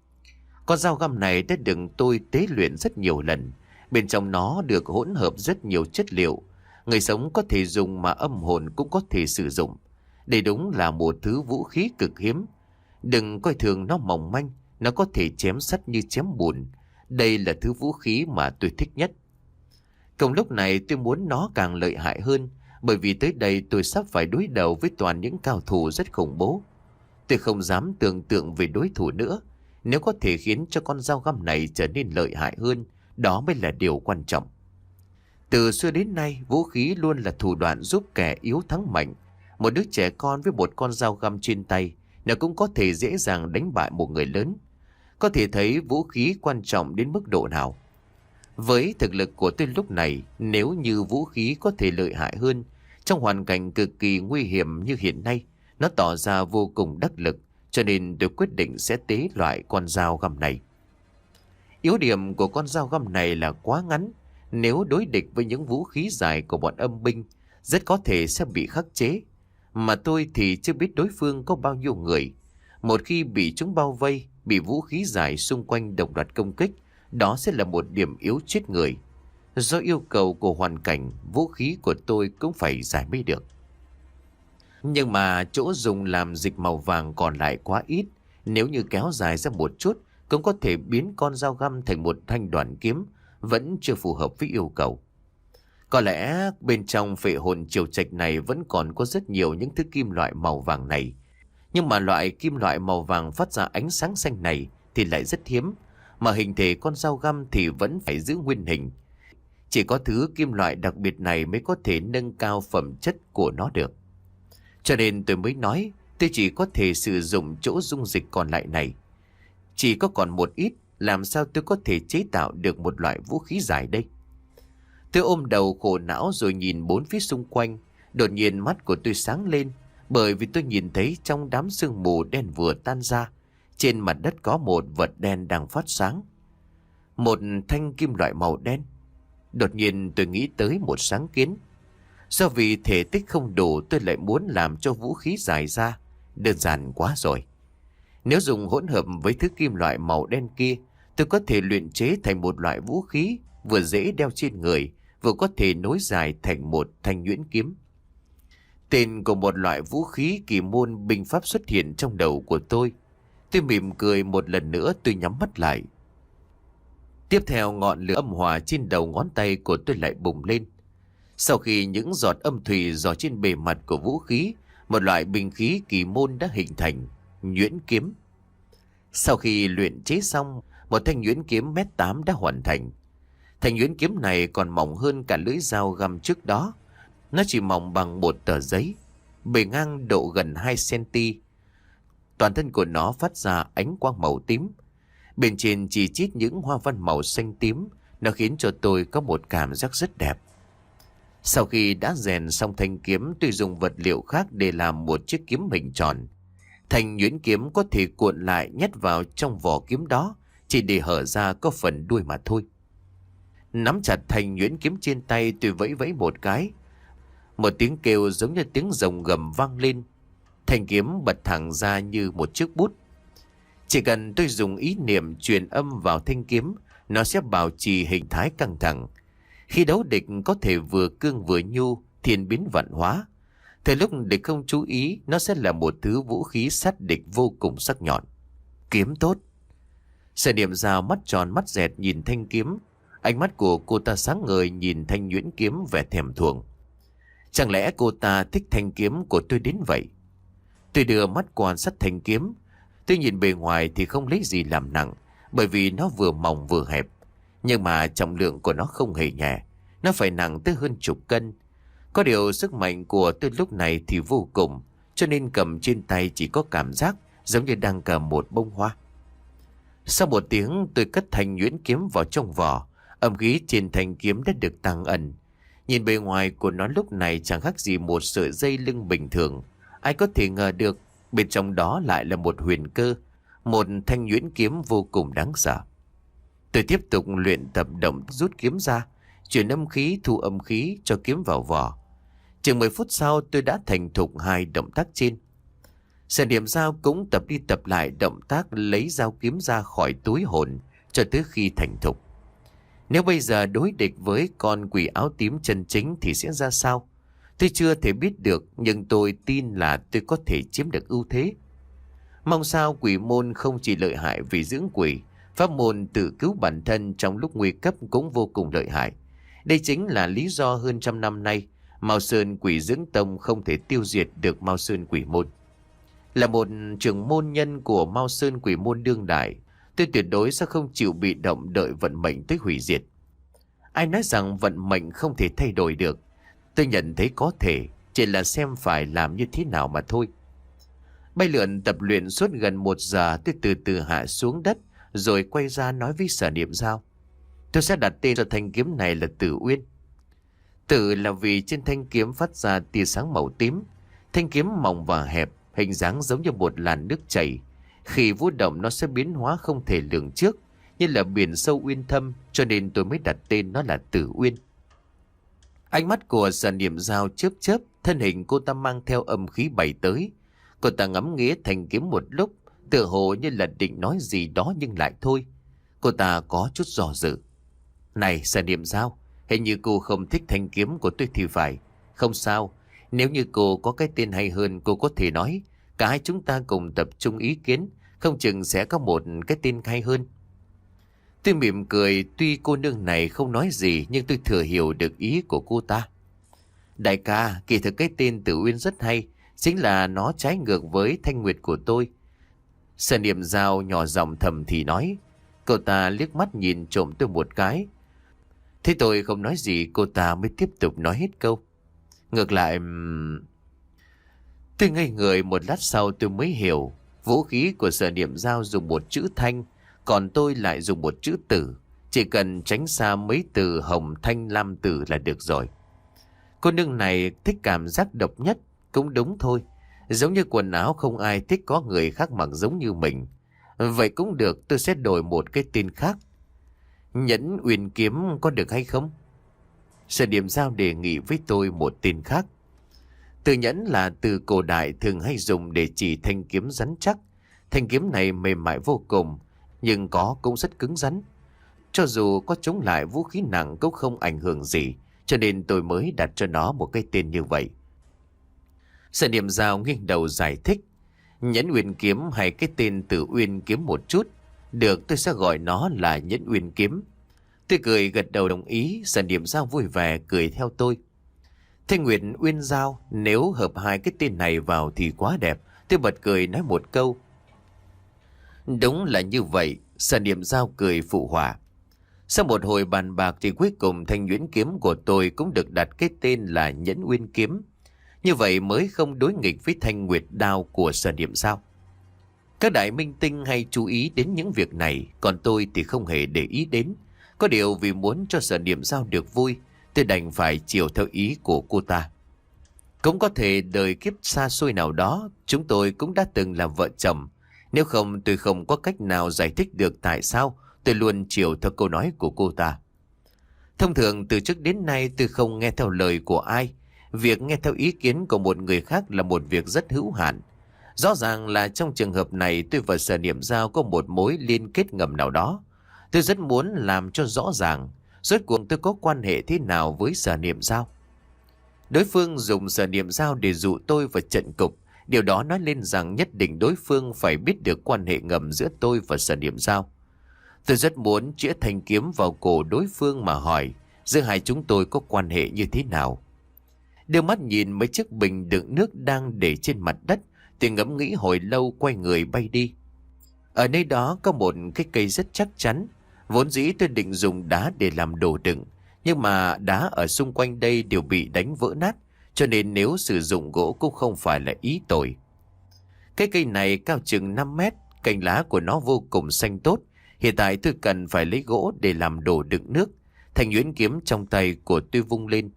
Con dao găm này đã được tôi tế luyện rất nhiều lần. Bên trong nó được hỗn hợp rất nhiều chất liệu. Người sống có thể dùng mà âm hồn cũng có thể sử dụng. Đây đúng là một thứ vũ khí cực hiếm. Đừng coi thường nó mỏng manh, nó có thể chém sắt như chém bùn. Đây là thứ vũ khí mà tôi thích nhất. Cùng lúc này tôi muốn nó càng lợi hại hơn, bởi vì tới đây tôi sắp phải đối đầu với toàn những cao thủ rất khủng bố. Tôi không dám tưởng tượng về đối thủ nữa. Nếu có thể khiến cho con dao găm này trở nên lợi hại hơn, đó mới là điều quan trọng. Từ xưa đến nay, vũ khí luôn là thủ đoạn giúp kẻ yếu thắng mạnh. Một đứa trẻ con với một con dao găm trên tay, nó cũng có thể dễ dàng đánh bại một người lớn. Có thể thấy vũ khí quan trọng đến mức độ nào. Với thực lực của tôi lúc này, nếu như vũ khí có thể lợi hại hơn, trong hoàn cảnh cực kỳ nguy hiểm như hiện nay, nó tỏ ra vô cùng đắc lực, cho nên tôi quyết định sẽ tế loại con dao găm này. Yếu điểm của con dao găm này là quá ngắn, nếu đối địch với những vũ khí dài của bọn âm binh, rất có thể sẽ bị khắc chế. Mà tôi thì chưa biết đối phương có bao nhiêu người. Một khi bị chúng bao vây, bị vũ khí dài xung quanh đồng loạt công kích, đó sẽ là một điểm yếu chết người. Do yêu cầu của hoàn cảnh, vũ khí của tôi cũng phải giải mới được. Nhưng mà chỗ dùng làm dịch màu vàng còn lại quá ít. Nếu như kéo dài ra một chút, cũng có thể biến con dao găm thành một thanh đoàn kiếm, vẫn chưa phù hợp với yêu cầu. Có lẽ bên trong phệ hồn triều trạch này vẫn còn có rất nhiều những thứ kim loại màu vàng này. Nhưng mà loại kim loại màu vàng phát ra ánh sáng xanh này thì lại rất hiếm. Mà hình thể con dao găm thì vẫn phải giữ nguyên hình. Chỉ có thứ kim loại đặc biệt này mới có thể nâng cao phẩm chất của nó được. Cho nên tôi mới nói tôi chỉ có thể sử dụng chỗ dung dịch còn lại này. Chỉ có còn một ít, làm sao tôi có thể chế tạo được một loại vũ khí dài đây? Tôi ôm đầu khổ não rồi nhìn bốn phía xung quanh. Đột nhiên mắt của tôi sáng lên, bởi vì tôi nhìn thấy trong đám sương mù đen vừa tan ra, trên mặt đất có một vật đen đang phát sáng. Một thanh kim loại màu đen. Đột nhiên tôi nghĩ tới một sáng kiến. Do vì thể tích không đủ, tôi lại muốn làm cho vũ khí dài ra. Đơn giản quá rồi. Nếu dùng hỗn hợp với thứ kim loại màu đen kia, tôi có thể luyện chế thành một loại vũ khí vừa dễ đeo trên người, vừa có thể nối dài thành một thanh nhuyễn kiếm. Tên của một loại vũ khí kỳ môn binh pháp xuất hiện trong đầu của tôi. Tôi mỉm cười một lần nữa, tôi nhắm mắt lại. Tiếp theo, ngọn lửa âm hòa trên đầu ngón tay của tôi lại bùng lên. Sau khi những giọt âm thủy dò trên bề mặt của vũ khí, một loại binh khí kỳ môn đã hình thành, nhuyễn kiếm. Sau khi luyện chế xong, một thanh nhuyễn kiếm mét tám đã hoàn thành. Thanh nhuyễn kiếm này còn mỏng hơn cả lưỡi dao găm trước đó. Nó chỉ mỏng bằng một tờ giấy, bề ngang độ gần hai xăng-ti-mét. Toàn thân của nó phát ra ánh quang màu tím. Bên trên chỉ chít những hoa văn màu xanh tím. Nó khiến cho tôi có một cảm giác rất đẹp. Sau khi đã rèn xong thanh kiếm, tôi dùng vật liệu khác để làm một chiếc kiếm hình tròn. Thanh nhuyễn kiếm có thể cuộn lại nhét vào trong vỏ kiếm đó, chỉ để hở ra có phần đuôi mà thôi. Nắm chặt thanh nhuyễn kiếm trên tay, tôi vẫy vẫy một cái. Một tiếng kêu giống như tiếng rồng gầm vang lên. Thanh kiếm bật thẳng ra như một chiếc bút. Chỉ cần tôi dùng ý niệm truyền âm vào thanh kiếm, nó sẽ bảo trì hình thái căng thẳng. Khi đấu địch có thể vừa cương vừa nhu, thiên biến vạn hóa. Thời lúc địch không chú ý, nó sẽ là một thứ vũ khí sát địch vô cùng sắc nhọn. Kiếm tốt. Sở Niệm Dao mắt tròn mắt dẹt nhìn thanh kiếm. Ánh mắt của cô ta sáng ngời nhìn thanh nhuyễn kiếm vẻ thèm thuồng. Chẳng lẽ cô ta thích thanh kiếm của tôi đến vậy? Tôi đưa mắt quan sát thanh kiếm. Tôi nhìn bề ngoài thì không lấy gì làm nặng, bởi vì nó vừa mỏng vừa hẹp. Nhưng mà trọng lượng của nó không hề nhẹ. Nó phải nặng tới hơn chục cân. Có điều sức mạnh của tôi lúc này thì vô cùng, cho nên cầm trên tay chỉ có cảm giác giống như đang cầm một bông hoa. Sau một tiếng, tôi cất thanh nhuyễn kiếm vào trong vỏ. Âm khí trên thanh kiếm đã được tăng ẩn. Nhìn bề ngoài của nó lúc này chẳng khác gì một sợi dây lưng bình thường. Ai có thể ngờ được bên trong đó lại là một huyền cơ, một thanh nhuyễn kiếm vô cùng đáng sợ. Tôi tiếp tục luyện tập động rút kiếm ra, chuyển âm khí thu âm khí cho kiếm vào vỏ. Chừng mười phút sau tôi đã thành thục hai động tác trên. Sở Niệm Dao cũng tập đi tập lại động tác lấy dao kiếm ra khỏi túi hồn cho tới khi thành thục. Nếu bây giờ đối địch với con quỷ áo tím chân chính thì sẽ ra sao? Tôi chưa thể biết được, nhưng tôi tin là tôi có thể chiếm được ưu thế. Mong sao quỷ môn không chỉ lợi hại vì dưỡng quỷ, pháp môn tự cứu bản thân trong lúc nguy cấp cũng vô cùng lợi hại. Đây chính là lý do hơn trăm năm nay Mao Sơn Quỷ Dưỡng Tông không thể tiêu diệt được Mao Sơn Quỷ Môn. Là một trưởng môn nhân của Mao Sơn Quỷ Môn đương đại, tôi tuyệt đối sẽ không chịu bị động đợi vận mệnh tới hủy diệt. Ai nói rằng vận mệnh không thể thay đổi được? Tôi nhận thấy có thể, chỉ là xem phải làm như thế nào mà thôi. Bay lượn tập luyện suốt gần một giờ, tôi từ từ hạ xuống đất, rồi quay ra nói với Sở Niệm Dao. Tôi sẽ đặt tên cho thanh kiếm này là Tử Uyên. Tử là vì trên thanh kiếm phát ra tia sáng màu tím. Thanh kiếm mỏng và hẹp, hình dáng giống như một làn nước chảy. Khi vũ động nó sẽ biến hóa không thể lường trước, như là biển sâu uyên thâm, cho nên tôi mới đặt tên nó là Tử Uyên. Ánh mắt của Sở Niệm Dao chớp chớp, thân hình cô ta mang theo âm khí bay tới. Cô ta ngắm nghía thanh kiếm một lúc, tựa hồ như là định nói gì đó nhưng lại thôi. Cô ta có chút dò dự. Này Sở Niệm Dao, hình như cô không thích thanh kiếm của tôi thì phải. Không sao, nếu như cô có cái tên hay hơn cô có thể nói. Cả hai chúng ta cùng tập trung ý kiến, không chừng sẽ có một cái tên hay hơn. Tôi mỉm cười, tuy cô nương này không nói gì nhưng tôi thừa hiểu được ý của cô ta. Đại ca, kỳ thực cái tên Tử Uyên rất hay, chính là nó trái ngược với thanh nguyệt của tôi. Sở Niệm Dao nhỏ giọng thầm thì nói. Cô ta liếc mắt nhìn trộm tôi một cái. Thế tôi không nói gì, cô ta mới tiếp tục nói hết câu. Ngược lại... Tôi ngây người một lát sau tôi mới hiểu. Vũ khí của Sở Niệm Dao dùng một chữ thanh, còn tôi lại dùng một chữ tử. Chỉ cần tránh xa mấy từ hồng thanh lam tử là được rồi. Cô nương này thích cảm giác độc nhất, cũng đúng thôi. Giống như quần áo không ai thích có người khác mặc giống như mình. Vậy cũng được, tôi sẽ đổi một cái tên khác. Nhẫn Uyên Kiếm có được hay không? Sở Niệm Dao đề nghị với tôi một tên khác. Từ nhẫn là từ cổ đại thường hay dùng để chỉ thanh kiếm rắn chắc. Thanh kiếm này mềm mại vô cùng, nhưng có cũng rất cứng rắn. Cho dù có chống lại vũ khí nặng cũng không ảnh hưởng gì, cho nên tôi mới đặt cho nó một cái tên như vậy. Sở Niệm Dao nghiêng đầu giải thích. Nhẫn Uyên Kiếm hay cái tên Tử Uyên Kiếm một chút. Được, tôi sẽ gọi nó là Nhẫn Uyên Kiếm. Tôi cười gật đầu đồng ý. Sở Niệm Dao vui vẻ cười theo tôi. Thanh Nguyệt Uyên Giao, nếu hợp hai cái tên này vào thì quá đẹp. Tôi bật cười nói một câu. Đúng là như vậy. Sở Niệm Dao cười phụ họa. Sau một hồi bàn bạc thì cuối cùng thanh nhuyễn kiếm của tôi cũng được đặt cái tên là Nhẫn Uyên Kiếm. Như vậy mới không đối nghịch với thanh nguyệt đao của Sở Niệm Dao. Các đại minh tinh hay chú ý đến những việc này, còn tôi thì không hề để ý đến. Có điều vì muốn cho Sở Niệm Dao được vui, tôi đành phải chiều theo ý của cô ta. Cũng có thể đời kiếp xa xôi nào đó, chúng tôi cũng đã từng làm vợ chồng. Nếu không tôi không có cách nào giải thích được tại sao tôi luôn chiều theo câu nói của cô ta. Thông thường từ trước đến nay tôi không nghe theo lời của ai. Việc nghe theo ý kiến của một người khác là một việc rất hữu hạn. Rõ ràng là trong trường hợp này tôi và Sở Niệm Dao có một mối liên kết ngầm nào đó. Tôi rất muốn làm cho rõ ràng rốt cuộc tôi có quan hệ thế nào với Sở Niệm Dao. Đối phương dùng Sở Niệm Dao để dụ tôi vào trận cục. Điều đó nói lên rằng nhất định đối phương phải biết được quan hệ ngầm giữa tôi và Sở Niệm Dao. Tôi rất muốn chĩa thanh kiếm vào cổ đối phương mà hỏi giữa hai chúng tôi có quan hệ như thế nào. Đưa mắt nhìn mấy chiếc bình đựng nước đang để trên mặt đất, tôi ngẫm nghĩ hồi lâu quay người bay đi. Ở nơi đó có một cái cây rất chắc chắn. Vốn dĩ tôi định dùng đá để làm đồ đựng, nhưng mà đá ở xung quanh đây đều bị đánh vỡ nát, cho nên nếu sử dụng gỗ cũng không phải là ý tội. Cái cây này cao chừng năm mét, cành lá của nó vô cùng xanh tốt. Hiện tại tôi cần phải lấy gỗ để làm đồ đựng nước. Thanh nhuyễn kiếm trong tay của tôi vung lên.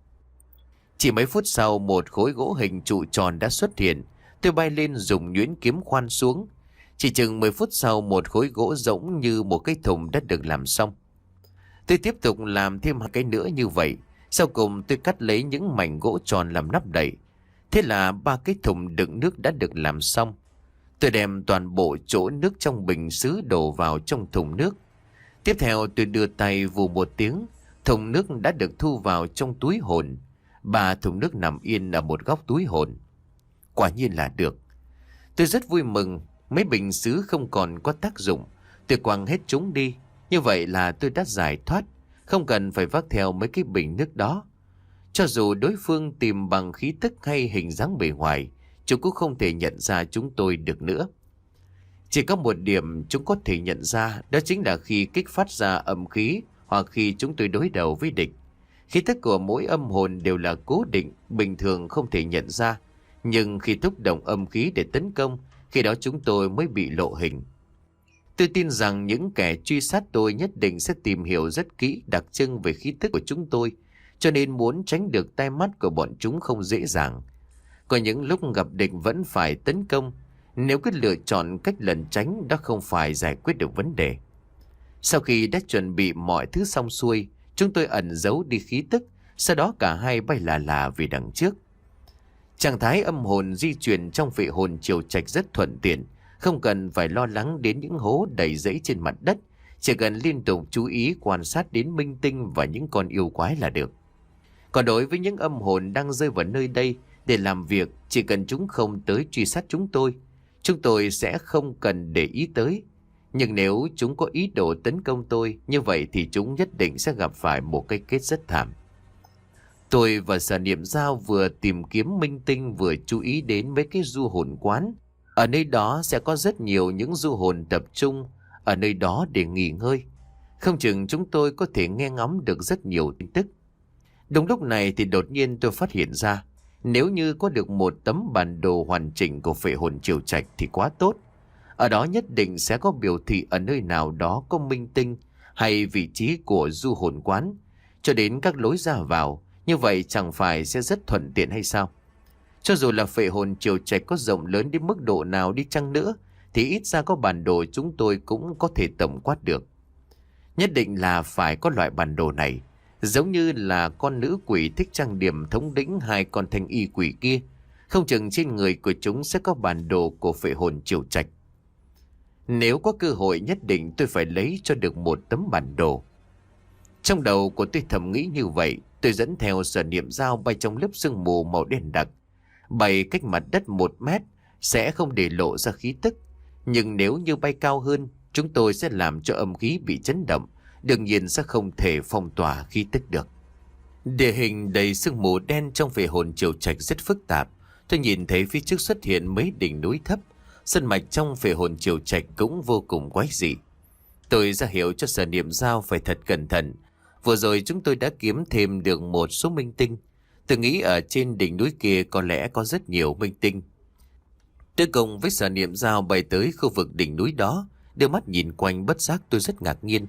Chỉ mấy phút sau một khối gỗ hình trụ tròn đã xuất hiện. Tôi bay lên dùng nhuyễn kiếm khoan xuống. Chỉ chừng mười phút sau một khối gỗ rỗng như một cái thùng đã được làm xong. Tôi tiếp tục làm thêm hai cái nữa như vậy. Sau cùng tôi cắt lấy những mảnh gỗ tròn làm nắp đậy. Thế là ba cái thùng đựng nước đã được làm xong. Tôi đem toàn bộ chỗ nước trong bình sứ đổ vào trong thùng nước. Tiếp theo tôi đưa tay vù một tiếng. Thùng nước đã được thu vào trong túi hồn. Ba thùng nước nằm yên ở một góc túi hồn. Quả nhiên là được. Tôi rất vui mừng. Mấy bình sứ không còn có tác dụng. Tôi quăng hết chúng đi. Như vậy là tôi đã giải thoát. Không cần phải vác theo mấy cái bình nước đó. Cho dù đối phương tìm bằng khí tức hay hình dáng bề ngoài, chúng cũng không thể nhận ra chúng tôi được nữa. Chỉ có một điểm chúng có thể nhận ra, đó chính là khi kích phát ra âm khí hoặc khi chúng tôi đối đầu với địch. Khí tức của mỗi âm hồn đều là cố định, bình thường không thể nhận ra. Nhưng khi thúc động âm khí để tấn công, khi đó chúng tôi mới bị lộ hình. Tôi tin rằng những kẻ truy sát tôi nhất định sẽ tìm hiểu rất kỹ đặc trưng về khí tức của chúng tôi, cho nên muốn tránh được tai mắt của bọn chúng không dễ dàng. Có những lúc gặp địch vẫn phải tấn công, nếu cứ lựa chọn cách lẩn tránh đó không phải giải quyết được vấn đề. Sau khi đã chuẩn bị mọi thứ xong xuôi, chúng tôi ẩn giấu đi khí tức, sau đó cả hai bay là là về đằng trước. Trạng thái âm hồn di chuyển trong vị hồn triều trạch rất thuận tiện, không cần phải lo lắng đến những hố đầy rẫy trên mặt đất, chỉ cần liên tục chú ý quan sát đến minh tinh và những con yêu quái là được. Còn đối với những âm hồn đang rơi vào nơi đây để làm việc, chỉ cần chúng không tới truy sát chúng tôi, chúng tôi sẽ không cần để ý tới. Nhưng nếu chúng có ý đồ tấn công tôi, như vậy thì chúng nhất định sẽ gặp phải một cái kết rất thảm. Tôi và Sở Niệm Dao vừa tìm kiếm minh tinh vừa chú ý đến mấy cái du hồn quán. Ở nơi đó sẽ có rất nhiều những du hồn tập trung ở nơi đó để nghỉ ngơi. Không chừng chúng tôi có thể nghe ngóng được rất nhiều tin tức. Đúng lúc này thì đột nhiên tôi phát hiện ra, nếu như có được một tấm bản đồ hoàn chỉnh của phệ hồn triều trạch thì quá tốt. Ở đó nhất định sẽ có biểu thị ở nơi nào đó có minh tinh hay vị trí của du hồn quán, cho đến các lối ra vào. Như vậy chẳng phải sẽ rất thuận tiện hay sao? Cho dù là phệ hồn triều trạch có rộng lớn đến mức độ nào đi chăng nữa, thì ít ra có bản đồ chúng tôi cũng có thể tổng quát được. Nhất định là phải có loại bản đồ này. Giống như là con nữ quỷ thích trang điểm thống lĩnh hai con thanh y quỷ kia, không chừng trên người của chúng sẽ có bản đồ của phệ hồn triều trạch. Nếu có cơ hội nhất định tôi phải lấy cho được một tấm bản đồ. Trong đầu của tôi thầm nghĩ như vậy, tôi dẫn theo Sở Niệm Dao bay trong lớp sương mù màu đen đặc, bay cách mặt đất một mét sẽ không để lộ ra khí tức. Nhưng nếu như bay cao hơn, chúng tôi sẽ làm cho âm khí bị chấn động, đương nhiên sẽ không thể phong tỏa khí tức được. Địa hình đầy sương mù đen trong phệ hồn triều trạch rất phức tạp. Tôi nhìn thấy phía trước xuất hiện mấy đỉnh núi thấp, sơn mạch trong phệ hồn triều trạch cũng vô cùng quái dị. Tôi ra hiệu cho Sở Niệm Dao phải thật cẩn thận. Vừa rồi chúng tôi đã kiếm thêm được một số minh tinh. Tôi nghĩ ở trên đỉnh núi kia có lẽ có rất nhiều minh tinh. Tôi cùng với Sở Niệm Dao bay tới khu vực đỉnh núi đó, đưa mắt nhìn quanh bất giác tôi rất ngạc nhiên.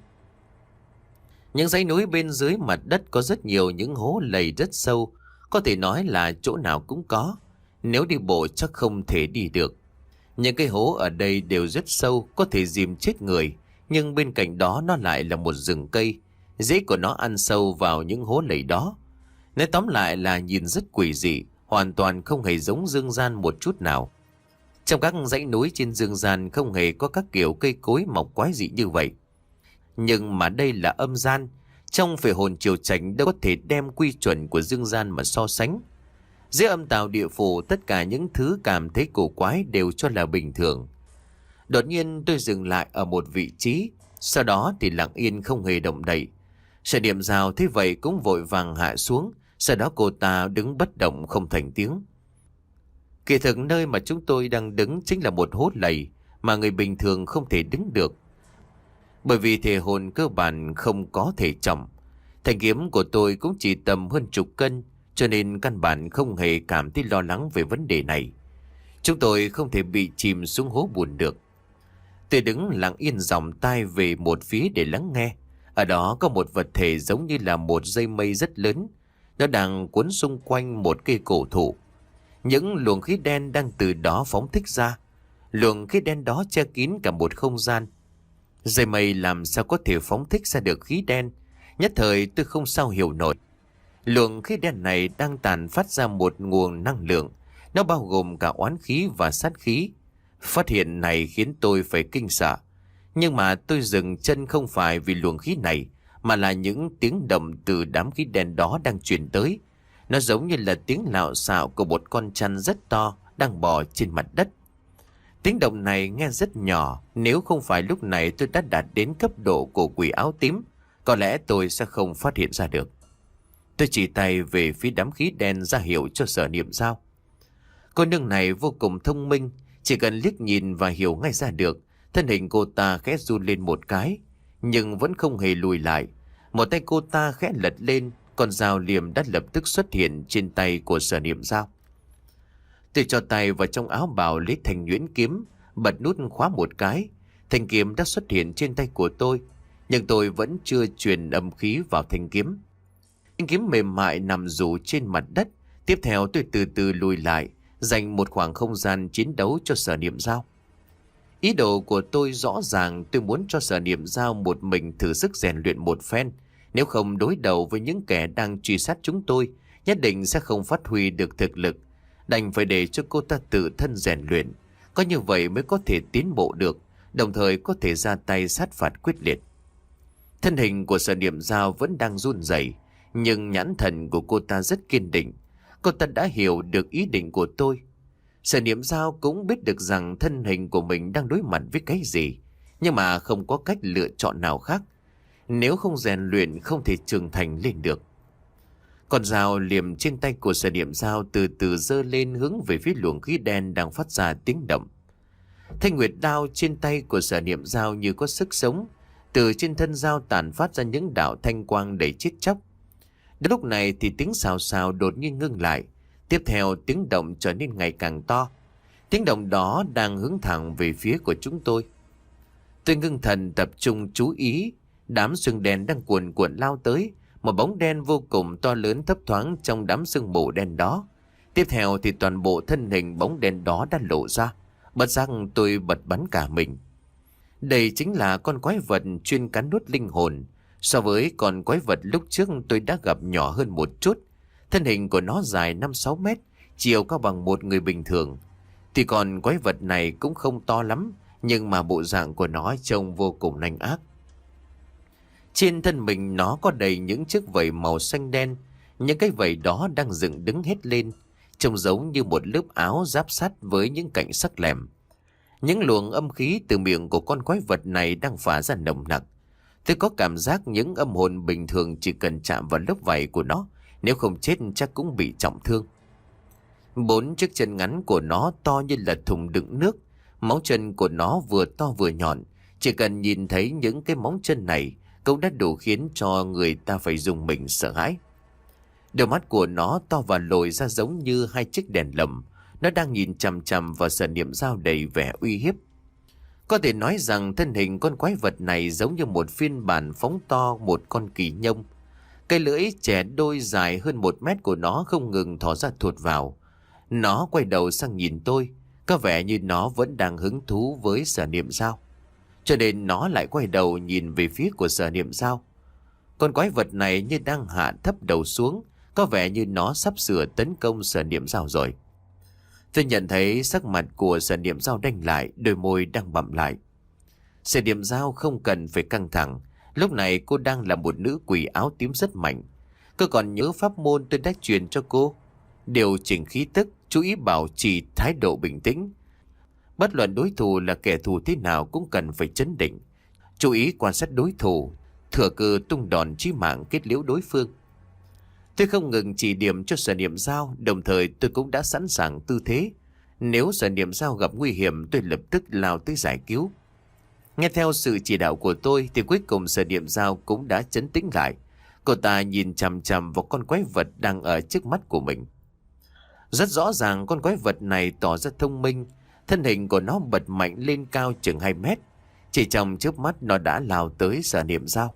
Những dãy núi bên dưới mặt đất có rất nhiều những hố lầy rất sâu, có thể nói là chỗ nào cũng có. Nếu đi bộ chắc không thể đi được. Những cái hố ở đây đều rất sâu, có thể dìm chết người, nhưng bên cạnh đó nó lại là một rừng cây. Rễ của nó ăn sâu vào những hố lầy đó. Nói tóm lại là nhìn rất quỷ dị, hoàn toàn không hề giống dương gian một chút nào. Trong các dãy núi trên dương gian không hề có các kiểu cây cối mọc quái dị như vậy. Nhưng mà đây là âm gian, trong phệ hồn triều trạch đâu có thể đem quy chuẩn của dương gian mà so sánh. Dưới âm tào địa phủ, tất cả những thứ cảm thấy cổ quái đều cho là bình thường. Đột nhiên tôi dừng lại ở một vị trí, sau đó thì lặng yên không hề động đậy. Sở Niệm Dao thế vậy cũng vội vàng hạ xuống, sau đó cô ta đứng bất động không thành tiếng. Kỳ thực nơi mà chúng tôi đang đứng chính là một hố lầy mà người bình thường không thể đứng được. Bởi vì thể hồn cơ bản không có thể trọng. Thanh kiếm của tôi cũng chỉ tầm hơn chục cân, cho nên căn bản không hề cảm thấy lo lắng về vấn đề này. Chúng tôi không thể bị chìm xuống hố bùn được. Tôi đứng lặng yên dòng tai về một phía để lắng nghe. Ở đó có một vật thể giống như là một dây mây rất lớn. Nó đang cuốn xung quanh một cây cổ thụ. Những luồng khí đen đang từ đó phóng thích ra. Luồng khí đen đó che kín cả một không gian. Dây mây làm sao có thể phóng thích ra được khí đen? Nhất thời tôi không sao hiểu nổi. Luồng khí đen này đang tàn phát ra một nguồn năng lượng. Nó bao gồm cả oán khí và sát khí. Phát hiện này khiến tôi phải kinh sợ. Nhưng mà tôi dừng chân không phải vì luồng khí này, mà là những tiếng động từ đám khí đen đó đang truyền tới. Nó giống như là tiếng lạo xạo của một con chăn rất to đang bò trên mặt đất. Tiếng động này nghe rất nhỏ, nếu không phải lúc này tôi đã đạt đến cấp độ của quỷ áo tím, có lẽ tôi sẽ không phát hiện ra được. Tôi chỉ tay về phía đám khí đen ra hiệu cho Sở Niệm Dao. Cô nương này vô cùng thông minh, chỉ cần liếc nhìn và hiểu ngay ra được. Thân hình cô ta khẽ run lên một cái, nhưng vẫn không hề lùi lại. Một tay cô ta khẽ lật lên, con dao liềm đã lập tức xuất hiện trên tay của Sở Niệm Dao. Tôi cho tay vào trong áo bào lấy thanh nhuyễn kiếm, bật nút khóa một cái. Thanh kiếm đã xuất hiện trên tay của tôi, nhưng tôi vẫn chưa truyền âm khí vào thanh kiếm. Thanh kiếm mềm mại nằm rũ trên mặt đất. Tiếp theo tôi từ từ lùi lại, dành một khoảng không gian chiến đấu cho Sở Niệm Dao. Ý đồ của tôi rõ ràng, tôi muốn cho Sở Niệm Dao một mình thử sức rèn luyện một phen. Nếu không đối đầu với những kẻ đang truy sát chúng tôi, nhất định sẽ không phát huy được thực lực. Đành phải để cho cô ta tự thân rèn luyện. Có như vậy mới có thể tiến bộ được, đồng thời có thể ra tay sát phạt quyết liệt. Thân hình của Sở Niệm Dao vẫn đang run rẩy, nhưng nhãn thần của cô ta rất kiên định. Cô ta đã hiểu được ý định của tôi. Sở Niệm Dao cũng biết được rằng thân hình của mình đang đối mặt với cái gì, nhưng mà không có cách lựa chọn nào khác. Nếu không rèn luyện không thể trưởng thành lên được. Con dao liềm trên tay của Sở Niệm Dao từ từ giơ lên hướng về phía luồng khí đen đang phát ra tiếng động. Thanh nguyệt đao trên tay của Sở Niệm Dao như có sức sống, từ trên thân dao tản phát ra những đạo thanh quang đầy chết chóc. Đến lúc này thì tiếng xào xào đột nhiên ngưng lại. Tiếp theo tiếng động trở nên ngày càng to. Tiếng động đó đang hướng thẳng về phía của chúng tôi. Tôi ngưng thần tập trung chú ý. Đám sương đen đang cuồn cuộn lao tới. Một bóng đen vô cùng to lớn thấp thoáng trong đám sương mù đen đó. Tiếp theo thì toàn bộ thân hình bóng đen đó đã lộ ra. Bất giác tôi bật bắn cả mình. Đây chính là con quái vật chuyên cắn nuốt linh hồn. So với con quái vật lúc trước tôi đã gặp nhỏ hơn một chút. Thân hình của nó dài năm sáu mét, chiều cao bằng một người bình thường. Thì còn quái vật này cũng không to lắm, nhưng mà bộ dạng của nó trông vô cùng nanh ác. Trên thân mình nó có đầy những chiếc vảy màu xanh đen. Những cái vảy đó đang dựng đứng hết lên, trông giống như một lớp áo giáp sắt với những cạnh sắc lẹm. Những luồng âm khí từ miệng của con quái vật này đang phả ra nồng nặc. Tôi có cảm giác những âm hồn bình thường chỉ cần chạm vào lớp vảy của nó, nếu không chết chắc cũng bị trọng thương. Bốn chiếc chân ngắn của nó to như là thùng đựng nước. Móng chân của nó vừa to vừa nhọn. Chỉ cần nhìn thấy những cái móng chân này cũng đã đủ khiến cho người ta phải dùng mình sợ hãi. Đôi mắt của nó to và lồi ra giống như hai chiếc đèn lồng. Nó đang nhìn chằm chằm vào Sở Niệm Dao đầy vẻ uy hiếp. Có thể nói rằng thân hình con quái vật này giống như một phiên bản phóng to một con kỳ nhông. Cái lưỡi chẻ đôi dài hơn một mét của nó không ngừng thò ra thụt vào. Nó quay đầu sang nhìn tôi, có vẻ như nó vẫn đang hứng thú với Sở Niệm Dao. Cho nên nó lại quay đầu nhìn về phía của Sở Niệm Dao. Con quái vật này như đang hạ thấp đầu xuống, có vẻ như nó sắp sửa tấn công Sở Niệm Dao rồi. Tôi nhận thấy sắc mặt của Sở Niệm Dao đanh lại, đôi môi đang bặm lại. Sở Niệm Dao không cần phải căng thẳng. Lúc này cô đang là một nữ quỷ áo tím rất mạnh. Cô còn nhớ pháp môn tôi đã truyền cho cô. Điều chỉnh khí tức, chú ý bảo trì thái độ bình tĩnh. Bất luận đối thủ là kẻ thù thế nào cũng cần phải trấn định. Chú ý quan sát đối thủ, thừa cơ tung đòn chí mạng kết liễu đối phương. Tôi không ngừng chỉ điểm cho Sở Niệm Dao, đồng thời tôi cũng đã sẵn sàng tư thế. Nếu Sở Niệm Dao gặp nguy hiểm, tôi lập tức lao tới giải cứu. Nghe theo sự chỉ đạo của tôi thì cuối cùng Sở Niệm Dao cũng đã trấn tĩnh lại. Cô ta nhìn chằm chằm vào con quái vật đang ở trước mắt của mình. Rất rõ ràng con quái vật này tỏ ra thông minh. Thân hình của nó bật mạnh lên cao chừng hai mét. Chỉ trong chớp mắt nó đã lao tới Sở Niệm Dao.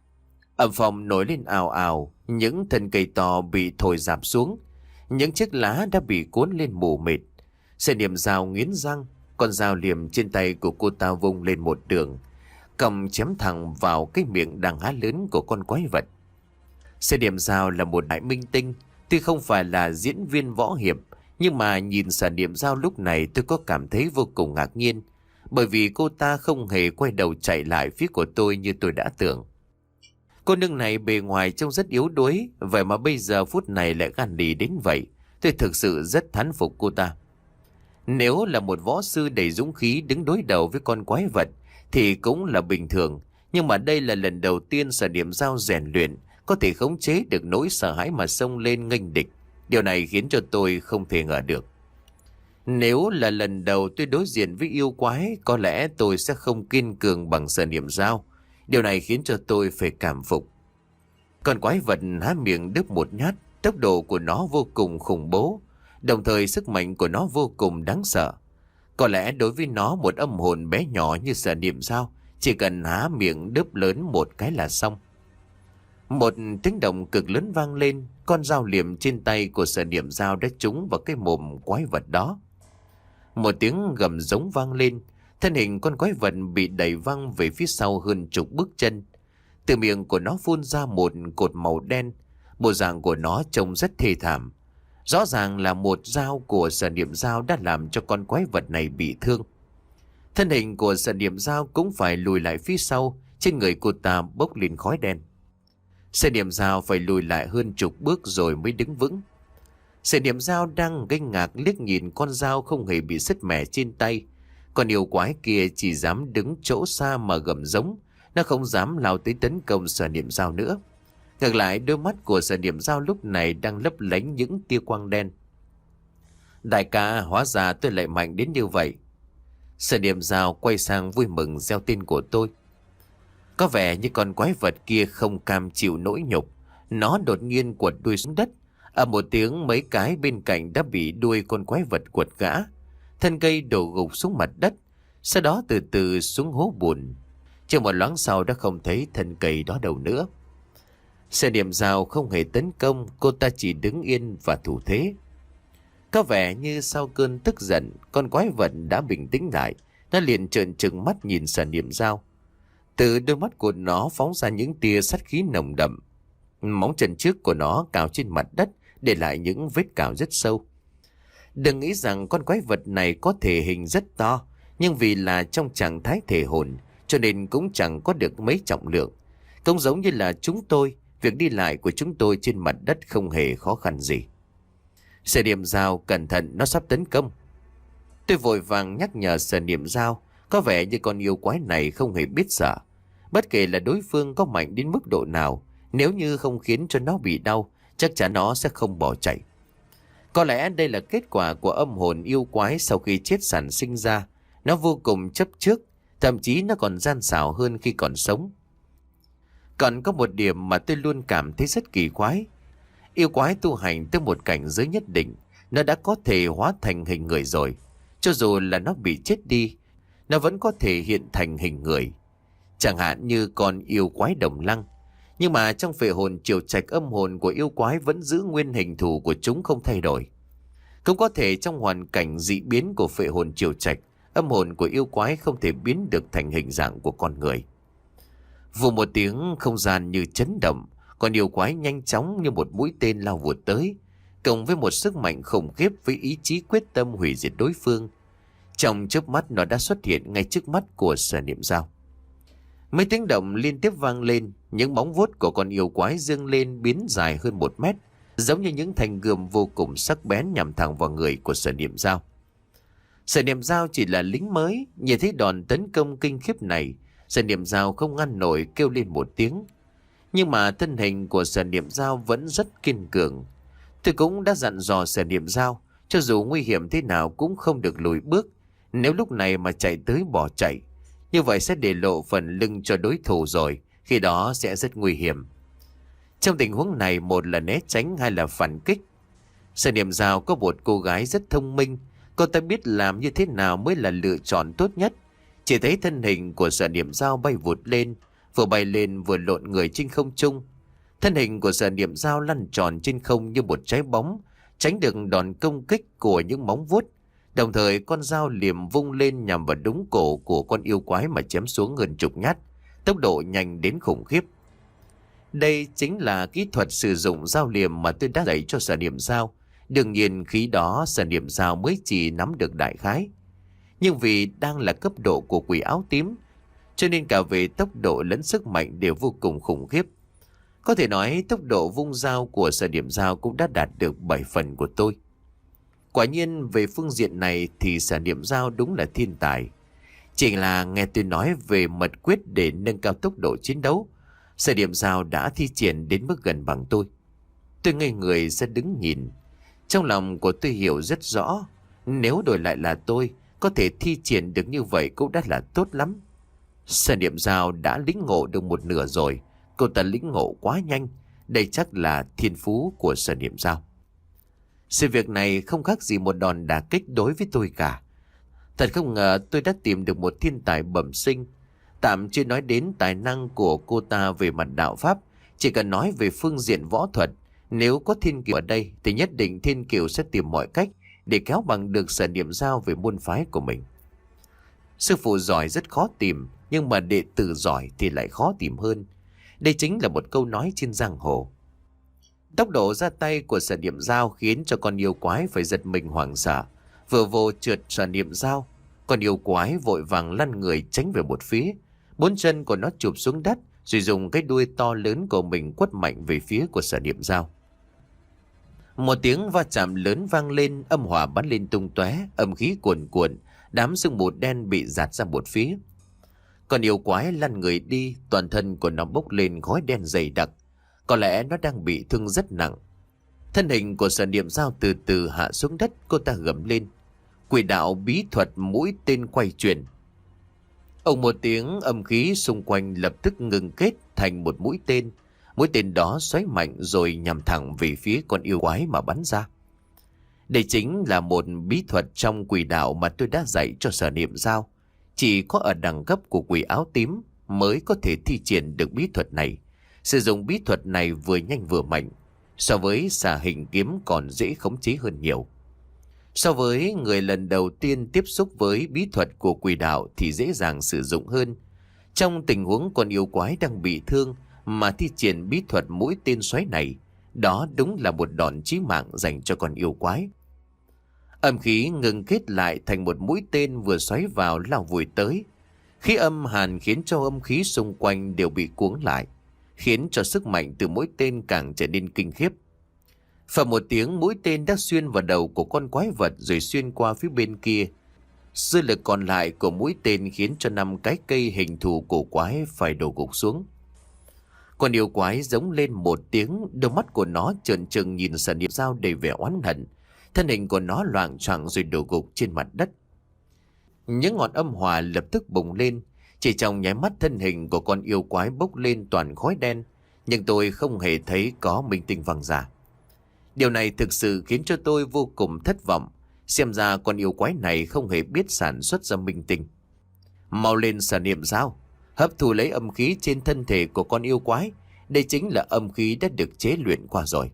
Âm phong nổi lên ào ào, những thân cây to bị thổi rạp xuống. Những chiếc lá đã bị cuốn lên mù mịt. Sở Niệm Dao nghiến răng, con dao liềm trên tay của cô ta vung lên một đường, cầm chém thẳng vào cái miệng đang há lớn của con quái vật. Sở Niệm Dao là một đại minh tinh, tuy không phải là diễn viên võ hiệp, nhưng mà nhìn Sở Niệm Dao lúc này tôi có cảm thấy vô cùng ngạc nhiên, bởi vì cô ta không hề quay đầu chạy lại phía của tôi như tôi đã tưởng. Cô nương này bề ngoài trông rất yếu đuối, vậy mà bây giờ phút này lại gan lì đến vậy. Tôi thực sự rất thán phục cô ta. Nếu là một võ sư đầy dũng khí đứng đối đầu với con quái vật thì cũng là bình thường. Nhưng mà đây là lần đầu tiên Sở Niệm Dao rèn luyện, có thể khống chế được nỗi sợ hãi mà xông lên nghênh địch. Điều này khiến cho tôi không thể ngờ được. Nếu là lần đầu tôi đối diện với yêu quái, có lẽ tôi sẽ không kiên cường bằng Sở Niệm Dao. Điều này khiến cho tôi phải cảm phục. Con quái vật há miệng đứt một nhát, tốc độ của nó vô cùng khủng bố, đồng thời sức mạnh của nó vô cùng đáng sợ. Có lẽ đối với nó, một âm hồn bé nhỏ như Sở Niệm Dao chỉ cần há miệng đớp lớn một cái là xong. Một tiếng động cực lớn vang lên, con dao liềm trên tay của Sở Niệm Dao đã trúng vào cái mồm quái vật đó. Một tiếng gầm giống vang lên, thân hình con quái vật bị đẩy văng về phía sau hơn chục bước chân. Từ miệng của nó phun ra một cột màu đen, bộ dạng của nó trông rất thê thảm. Rõ ràng là một dao của Sở Niệm Dao đã làm cho con quái vật này bị thương. Thân hình của Sở Niệm Dao cũng phải lùi lại phía sau, trên người cô ta bốc lên khói đen. Sở Niệm Dao phải lùi lại hơn chục bước rồi mới đứng vững. Sở Niệm Dao đang kinh ngạc liếc nhìn con dao không hề bị sứt mẻ trên tay. Con yêu quái kia chỉ dám đứng chỗ xa mà gầm giống, nó không dám lao tới tấn công Sở Niệm Dao nữa. Ngược lại, đôi mắt của Sở Niệm Dao lúc này đang lấp lánh những tia quang đen. Đại ca, hóa ra tôi lại mạnh đến như vậy. Sở Niệm Dao quay sang vui mừng reo tên của tôi. Có vẻ như con quái vật kia không cam chịu nỗi nhục, nó đột nhiên quật đuôi xuống đất. Ở một tiếng, mấy cái bên cạnh đã bị đuôi con quái vật quật gã. Thân cây đổ gục xuống mặt đất, sau đó từ từ xuống hố bùn. Chỉ một loáng sau đã không thấy thân cây đó đâu nữa. Sở Niệm Dao không hề tấn công, cô ta chỉ đứng yên và thủ thế. Có vẻ như sau cơn tức giận, con quái vật đã bình tĩnh lại. Nó liền trợn trừng mắt nhìn Sở Niệm Dao. Từ đôi mắt của nó phóng ra những tia sát khí nồng đậm. Móng chân trước của nó cào trên mặt đất, để lại những vết cào rất sâu. Đừng nghĩ rằng con quái vật này có thể hình rất to, nhưng vì là trong trạng thái thể hồn, cho nên cũng chẳng có được mấy trọng lượng. Cũng giống như là chúng tôi, việc đi lại của chúng tôi trên mặt đất không hề khó khăn gì. Sở Niệm Dao, cẩn thận, nó sắp tấn công. Tôi vội vàng nhắc nhở Sở Niệm Dao, có vẻ như con yêu quái này không hề biết sợ. Bất kể là đối phương có mạnh đến mức độ nào, nếu như không khiến cho nó bị đau, chắc chắn nó sẽ không bỏ chạy. Có lẽ đây là kết quả của âm hồn yêu quái sau khi chết sản sinh ra. Nó vô cùng chấp trước, thậm chí nó còn gian xảo hơn khi còn sống. Còn có một điểm mà tôi luôn cảm thấy rất kỳ quái. Yêu quái tu hành tới một cảnh giới nhất định, nó đã có thể hóa thành hình người rồi. Cho dù là nó bị chết đi, nó vẫn có thể hiện thành hình người. Chẳng hạn như con yêu quái Đồng Lăng. Nhưng mà trong phệ hồn triều trạch, âm hồn của yêu quái vẫn giữ nguyên hình thù của chúng không thay đổi. Cũng có thể trong hoàn cảnh dị biến của phệ hồn triều trạch, âm hồn của yêu quái không thể biến được thành hình dạng của con người. Vù một tiếng, không gian như chấn động, con yêu quái nhanh chóng như một mũi tên lao vụt tới, cộng với một sức mạnh khủng khiếp với ý chí quyết tâm hủy diệt đối phương. Trong chớp mắt, nó đã xuất hiện ngay trước mắt của Sở Niệm Dao. Mấy tiếng động liên tiếp vang lên, những móng vuốt của con yêu quái dương lên biến dài hơn một mét, giống như những thanh gươm vô cùng sắc bén nhằm thẳng vào người của Sở Niệm Dao. Sở Niệm Dao chỉ là lính mới, nhìn thấy đòn tấn công kinh khiếp này, Sở Niệm Dao không ngăn nổi kêu lên một tiếng. Nhưng mà thân hình của Sở Niệm Dao vẫn rất kiên cường. Tôi cũng đã dặn dò Sở Niệm Dao, cho dù nguy hiểm thế nào cũng không được lùi bước. Nếu lúc này mà chạy tới bỏ chạy, như vậy sẽ để lộ phần lưng cho đối thủ rồi, khi đó sẽ rất nguy hiểm. Trong tình huống này, một là né tránh, hai là phản kích. Sở Niệm Dao có một cô gái rất thông minh, cô ta biết làm như thế nào mới là lựa chọn tốt nhất. Chỉ thấy thân hình của Sở Niệm Dao bay vụt lên, vừa bay lên vừa lộn người trên không trung. Thân hình của Sở Niệm Dao lăn tròn trên không như một trái bóng, tránh được đòn công kích của những móng vuốt. Đồng thời con dao liềm vung lên nhằm vào đúng cổ của con yêu quái mà chém xuống gần chục nhát, tốc độ nhanh đến khủng khiếp. Đây chính là kỹ thuật sử dụng dao liềm mà tôi đã dạy cho Sở Niệm Dao. Đương nhiên khi đó Sở Niệm Dao mới chỉ nắm được đại khái. Nhưng vì đang là cấp độ của quỷ áo tím, cho nên cả về tốc độ lẫn sức mạnh đều vô cùng khủng khiếp. Có thể nói tốc độ vung dao của Sở Niệm Dao cũng đã đạt được bảy phần của tôi. Quả nhiên về phương diện này thì Sở Niệm Dao đúng là thiên tài. Chỉ là nghe tôi nói về mật quyết để nâng cao tốc độ chiến đấu, Sở Niệm Dao đã thi triển đến mức gần bằng tôi. Tôi ngây người ra đứng nhìn. Trong lòng của tôi hiểu rất rõ, nếu đổi lại là tôi, có thể thi triển được như vậy cũng đã là tốt lắm. Sở Niệm Dao đã lĩnh ngộ được một nửa rồi. Cô ta lĩnh ngộ quá nhanh, Đây chắc là thiên phú của Sở Niệm Dao. Sự việc này không khác gì một đòn đả kích đối với tôi cả. Thật không ngờ tôi đã tìm được một thiên tài bẩm sinh. Tạm chưa nói đến tài năng của cô ta về mặt đạo pháp, chỉ cần nói về phương diện võ thuật, nếu có Thiên Kiều ở đây thì nhất định Thiên Kiều sẽ tìm mọi cách để kéo bằng được Sở Niệm Dao về môn phái của mình. Sư phụ giỏi rất khó tìm, nhưng mà đệ tử giỏi thì lại khó tìm hơn. Đây chính là một câu nói trên giang hồ. Tốc độ ra tay của Sở Niệm Dao khiến cho con yêu quái phải giật mình hoảng sợ. Vừa vô trượt Sở Niệm Dao, con yêu quái vội vàng lăn người tránh về một phía. Bốn chân của nó chụp xuống đất, rồi dùng cái đuôi to lớn của mình quất mạnh về phía của Sở Niệm Dao. Một tiếng va chạm lớn vang lên, âm hỏa bắn lên tung tóe, âm khí cuồn cuộn, đám sương mù đen bị dạt ra một phía. Con yêu quái lăn người đi, toàn thân của nó bốc lên khói đen dày đặc. Có lẽ nó đang bị thương rất nặng. Thân hình của Sở Niệm Dao từ từ hạ xuống đất, cô ta gầm lên: "Quỷ đạo bí thuật mũi tên quay chuyển." Ông một tiếng, âm khí xung quanh lập tức ngừng kết thành một mũi tên. Mũi tên đó xoáy mạnh rồi nhằm thẳng về phía con yêu quái mà bắn ra. Đây chính là một bí thuật trong quỷ đạo mà tôi đã dạy cho Sở Niệm Dao. Chỉ có ở đẳng cấp của quỷ áo tím mới có thể thi triển được bí thuật này. Sử dụng bí thuật này vừa nhanh vừa mạnh, so với xà hình kiếm còn dễ khống chế hơn nhiều. So với người lần đầu tiên tiếp xúc với bí thuật của quỷ đạo thì dễ dàng sử dụng hơn. Trong tình huống con yêu quái đang bị thương mà thi triển bí thuật mũi tên xoáy này, đó đúng là một đòn chí mạng dành cho con yêu quái. Âm khí ngừng kết lại thành một mũi tên vừa xoáy vào lao vùi tới. Khí âm hàn khiến cho âm khí xung quanh đều bị cuống lại, khiến cho sức mạnh từ mũi tên càng trở nên kinh khiếp. Phầm một tiếng, mũi tên đã xuyên vào đầu của con quái vật rồi xuyên qua phía bên kia. Dư lực còn lại của mũi tên khiến cho năm cái cây hình thù cổ quái phải đổ gục xuống. Con yêu quái giống lên một tiếng, đôi mắt của nó trợn trừng nhìn Sở Niệm Dao đầy vẻ oán hận. Thân hình của nó loạng choạng rồi đổ gục trên mặt đất. Những ngọn âm hỏa lập tức bùng lên. Chỉ trong nháy mắt thân hình của con yêu quái bốc lên toàn khói đen. Nhưng tôi không hề thấy có minh tinh văng ra. Điều này thực sự khiến cho tôi vô cùng thất vọng. Xem ra con yêu quái này không hề biết sản xuất ra minh tinh. Mau lên Sở Niệm Dao, hấp thu lấy âm khí trên thân thể của con yêu quái. Đây chính là âm khí đã được chế luyện qua rồi.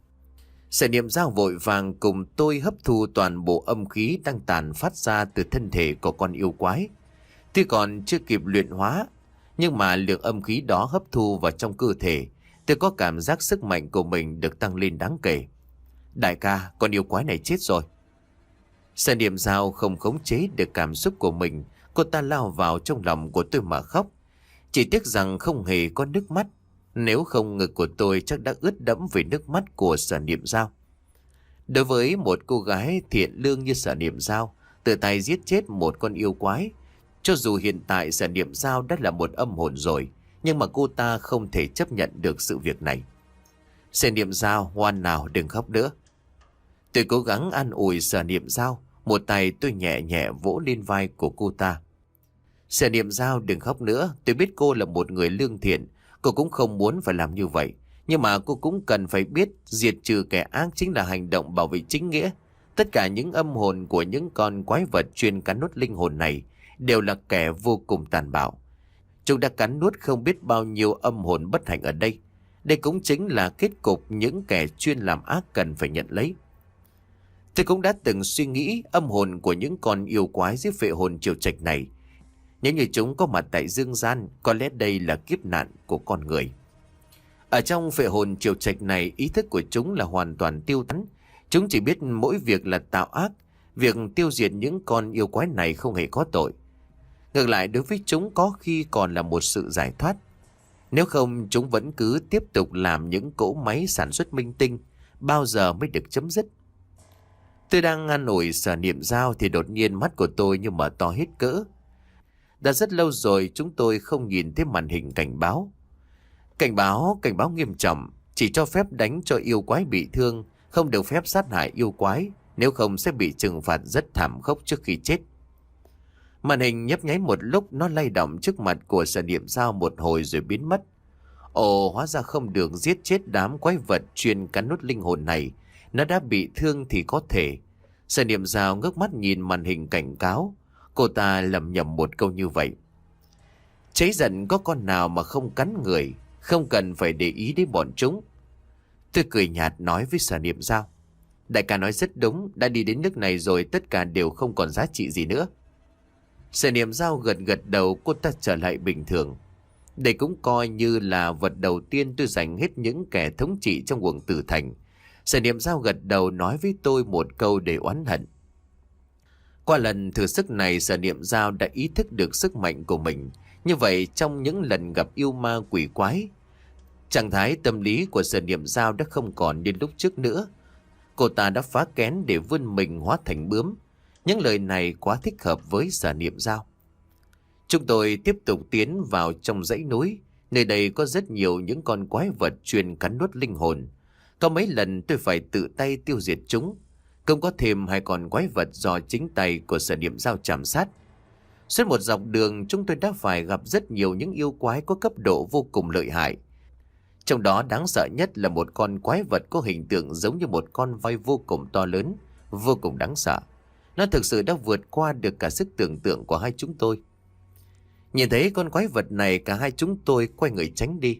Sở Niệm Dao vội vàng cùng tôi hấp thu toàn bộ âm khí đang tàn phát ra từ thân thể của con yêu quái. Tuy còn chưa kịp luyện hóa, nhưng mà lượng âm khí đó hấp thu vào trong cơ thể, tôi có cảm giác sức mạnh của mình được tăng lên đáng kể. Đại ca, con yêu quái này chết rồi. Sở Niệm Dao không khống chế được cảm xúc của mình, cô ta lao vào trong lòng của tôi mà khóc. Chỉ tiếc rằng không hề có nước mắt. Nếu không, ngực của tôi chắc đã ướt đẫm vì nước mắt của Sở Niệm Dao. Đối với một cô gái thiện lương như Sở Niệm Dao, tự tay giết chết một con yêu quái, cho dù hiện tại Sở Niệm Dao đã là một âm hồn rồi, nhưng mà cô ta không thể chấp nhận được sự việc này. Sở Niệm Dao, ngoan nào, đừng khóc nữa. Tôi cố gắng an ủi Sở Niệm Dao, một tay tôi nhẹ nhẹ vỗ lên vai của cô ta. Sở Niệm Dao, đừng khóc nữa, tôi biết cô là một người lương thiện, cô cũng không muốn phải làm như vậy. Nhưng mà cô cũng cần phải biết diệt trừ kẻ ác chính là hành động bảo vệ chính nghĩa. Tất cả những âm hồn của những con quái vật chuyên cắn nuốt linh hồn này đều là kẻ vô cùng tàn bạo. Chúng đã cắn nuốt không biết bao nhiêu âm hồn bất hạnh ở đây. Đây cũng chính là kết cục những kẻ chuyên làm ác cần phải nhận lấy. Tôi cũng đã từng suy nghĩ âm hồn của những con yêu quái dưới phệ hồn triều trạch này. Nếu như chúng có mặt tại dương gian, có lẽ đây là kiếp nạn của con người. Ở trong phệ hồn triều trạch này, ý thức của chúng là hoàn toàn tiêu tán. Chúng chỉ biết mỗi việc là tạo ác. Việc tiêu diệt những con yêu quái này không hề có tội. Ngược lại, đối với chúng có khi còn là một sự giải thoát. Nếu không, chúng vẫn cứ tiếp tục làm những cỗ máy sản xuất minh tinh, bao giờ mới được chấm dứt. Tôi đang an ủi Sở Niệm Dao thì đột nhiên mắt của tôi như mở to hết cỡ. Đã rất lâu rồi chúng tôi không nhìn thấy màn hình cảnh báo. Cảnh báo, cảnh báo nghiêm trọng, chỉ cho phép đánh cho yêu quái bị thương, không được phép sát hại yêu quái, nếu không sẽ bị trừng phạt rất thảm khốc trước khi chết. Màn hình nhấp nháy một lúc, nó lay động trước mặt của Sở Niệm Dao một hồi rồi biến mất. Ồ, hóa ra không được giết chết đám quái vật chuyên cắn nuốt linh hồn này. Nó đã bị thương thì có thể. Sở Niệm Dao ngước mắt nhìn màn hình cảnh cáo. Cô ta lẩm nhẩm một câu như vậy. Cháy giận có con nào mà không cắn người, không cần phải để ý đến bọn chúng. Tôi cười nhạt nói với Sở Niệm Dao. Đại ca nói rất đúng, đã đi đến nước này rồi tất cả đều không còn giá trị gì nữa. Sở Niệm Dao gật gật đầu, cô ta trở lại bình thường. Đây cũng coi như là vật đầu tiên tôi giành hết những kẻ thống trị trong quận Tử Thành. Sở Niệm Dao gật đầu nói với tôi một câu để oán hận. Qua lần thử sức này, Sở Niệm Dao đã ý thức được sức mạnh của mình. Như vậy trong những lần gặp yêu ma quỷ quái, trạng thái tâm lý của Sở Niệm Dao đã không còn như lúc trước nữa. Cô ta đã phá kén để vươn mình hóa thành bướm. Những lời này quá thích hợp với Sở Niệm Dao. Chúng tôi tiếp tục tiến vào trong dãy núi. Nơi đây có rất nhiều những con quái vật chuyên cắn nuốt linh hồn. Có mấy lần tôi phải tự tay tiêu diệt chúng. Không có thêm hai con quái vật do chính tay của Sở Niệm Dao chạm sát. Suốt một dọc đường chúng tôi đã phải gặp rất nhiều những yêu quái có cấp độ vô cùng lợi hại. Trong đó đáng sợ nhất là một con quái vật có hình tượng giống như một con voi vô cùng to lớn, vô cùng đáng sợ. Nó thực sự đã vượt qua được cả sức tưởng tượng của hai chúng tôi. Nhìn thấy con quái vật này, cả hai chúng tôi quay người tránh đi.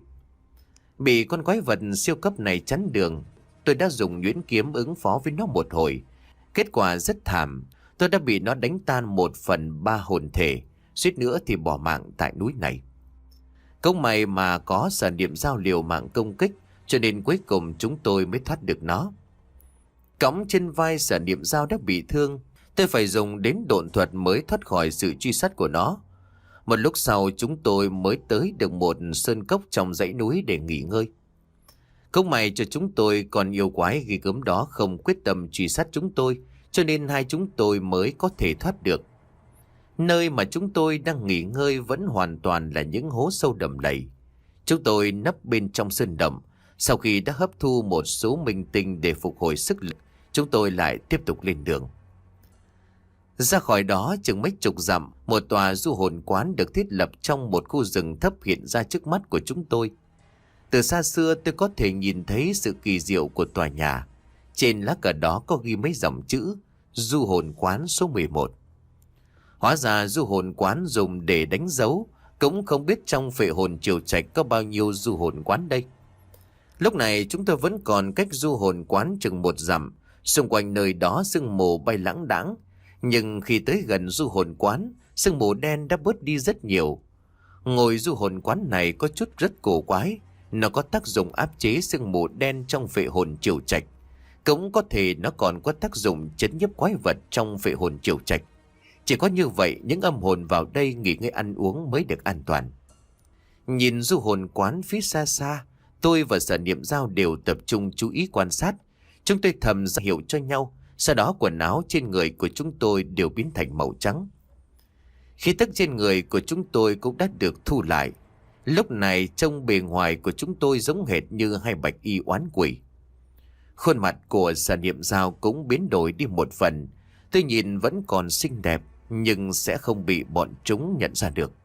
Bị con quái vật siêu cấp này chắn đường, tôi đã dùng nhuyễn kiếm ứng phó với nó một hồi. Kết quả rất thảm, tôi đã bị nó đánh tan một phần ba hồn thể, suýt nữa thì bỏ mạng tại núi này. Công may mà có Sở Niệm Dao liều mạng công kích, cho nên cuối cùng chúng tôi mới thoát được nó. Cõng trên vai Sở Niệm Dao đã bị thương, tôi phải dùng đến độn thuật mới thoát khỏi sự truy sát của nó. Một lúc sau chúng tôi mới tới được một sơn cốc trong dãy núi để nghỉ ngơi. Không may cho chúng tôi, còn yêu quái ghi gớm đó không quyết tâm truy sát chúng tôi, cho nên hai chúng tôi mới có thể thoát được. Nơi mà chúng tôi đang nghỉ ngơi vẫn hoàn toàn là những hố sâu đầm lầy. Chúng tôi nấp bên trong sơn đầm. Sau khi đã hấp thu một số minh tinh để phục hồi sức lực, chúng tôi lại tiếp tục lên đường. Ra khỏi đó chừng mấy chục dặm, một tòa du hồn quán được thiết lập trong một khu rừng thấp hiện ra trước mắt của chúng tôi. Từ xa xưa tôi có thể nhìn thấy sự kỳ diệu của tòa nhà. Trên lá cờ đó có ghi mấy dòng chữ Du hồn quán số mười một. Hóa ra du hồn quán dùng để đánh dấu, cũng không biết trong phệ hồn triều trạch có bao nhiêu du hồn quán đây. Lúc này chúng tôi vẫn còn cách du hồn quán chừng một dặm. Xung quanh nơi đó sương mù bay lãng đãng, nhưng khi tới gần du hồn quán, sương mù đen đã bớt đi rất nhiều. Ngôi du hồn quán này có chút rất cổ quái. Nó có tác dụng áp chế sương mù đen trong phệ hồn triều trạch. Cũng có thể nó còn có tác dụng chấn nhiếp quái vật trong phệ hồn triều trạch. Chỉ có như vậy những âm hồn vào đây nghỉ ngơi ăn uống mới được an toàn. Nhìn du hồn quán phía xa xa, tôi và Sở Niệm Dao đều tập trung chú ý quan sát. Chúng tôi thầm ra hiệu cho nhau. Sau đó quần áo trên người của chúng tôi đều biến thành màu trắng. Khí tức trên người của chúng tôi cũng đã được thu lại. Lúc này trông bề ngoài của chúng tôi giống hệt như hai bạch y oán quỷ. Khuôn mặt của Sở Niệm Dao cũng biến đổi đi một phần. Tôi nhìn vẫn còn xinh đẹp, nhưng sẽ không bị bọn chúng nhận ra được.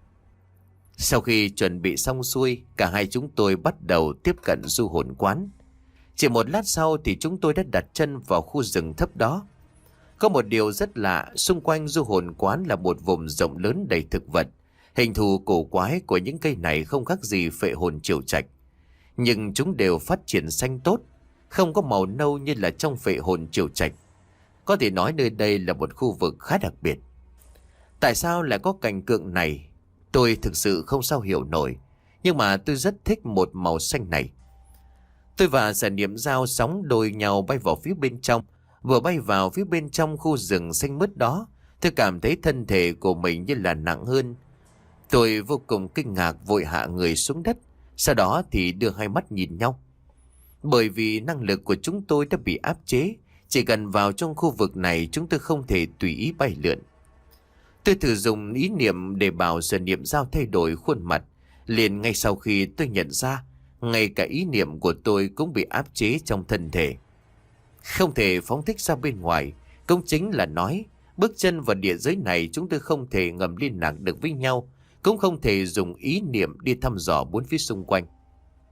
Sau khi chuẩn bị xong xuôi, cả hai chúng tôi bắt đầu tiếp cận du hồn quán. Chỉ một lát sau thì chúng tôi đã đặt chân vào khu rừng thấp đó. Có một điều rất lạ, xung quanh du hồn quán là một vùng rộng lớn đầy thực vật. Hình thù cổ quái của những cây này không khác gì phệ hồn triều trạch. Nhưng chúng đều phát triển xanh tốt, không có màu nâu như là trong phệ hồn triều trạch. Có thể nói nơi đây là một khu vực khá đặc biệt. Tại sao lại có cành cượng này? Tôi thực sự không sao hiểu nổi. Nhưng mà tôi rất thích một màu xanh này. Tôi và Sở Niệm Dao sóng đôi nhau bay vào phía bên trong. Vừa bay vào phía bên trong khu rừng xanh mướt đó, tôi cảm thấy thân thể của mình như là nặng hơn. Tôi vô cùng kinh ngạc vội hạ người xuống đất. Sau đó thì đưa hai mắt nhìn nhau. Bởi vì năng lực của chúng tôi đã bị áp chế. Chỉ cần vào trong khu vực này chúng tôi không thể tùy ý bay lượn. Tôi thử dùng ý niệm để bảo Sở Niệm Dao thay đổi khuôn mặt. Liền ngay sau khi tôi nhận ra, ngay cả ý niệm của tôi cũng bị áp chế trong thân thể. Không thể phóng thích ra bên ngoài. Cũng chính là nói, bước chân vào địa giới này chúng tôi không thể ngầm liên lạc được với nhau. Cũng không thể dùng ý niệm đi thăm dò bốn phía xung quanh.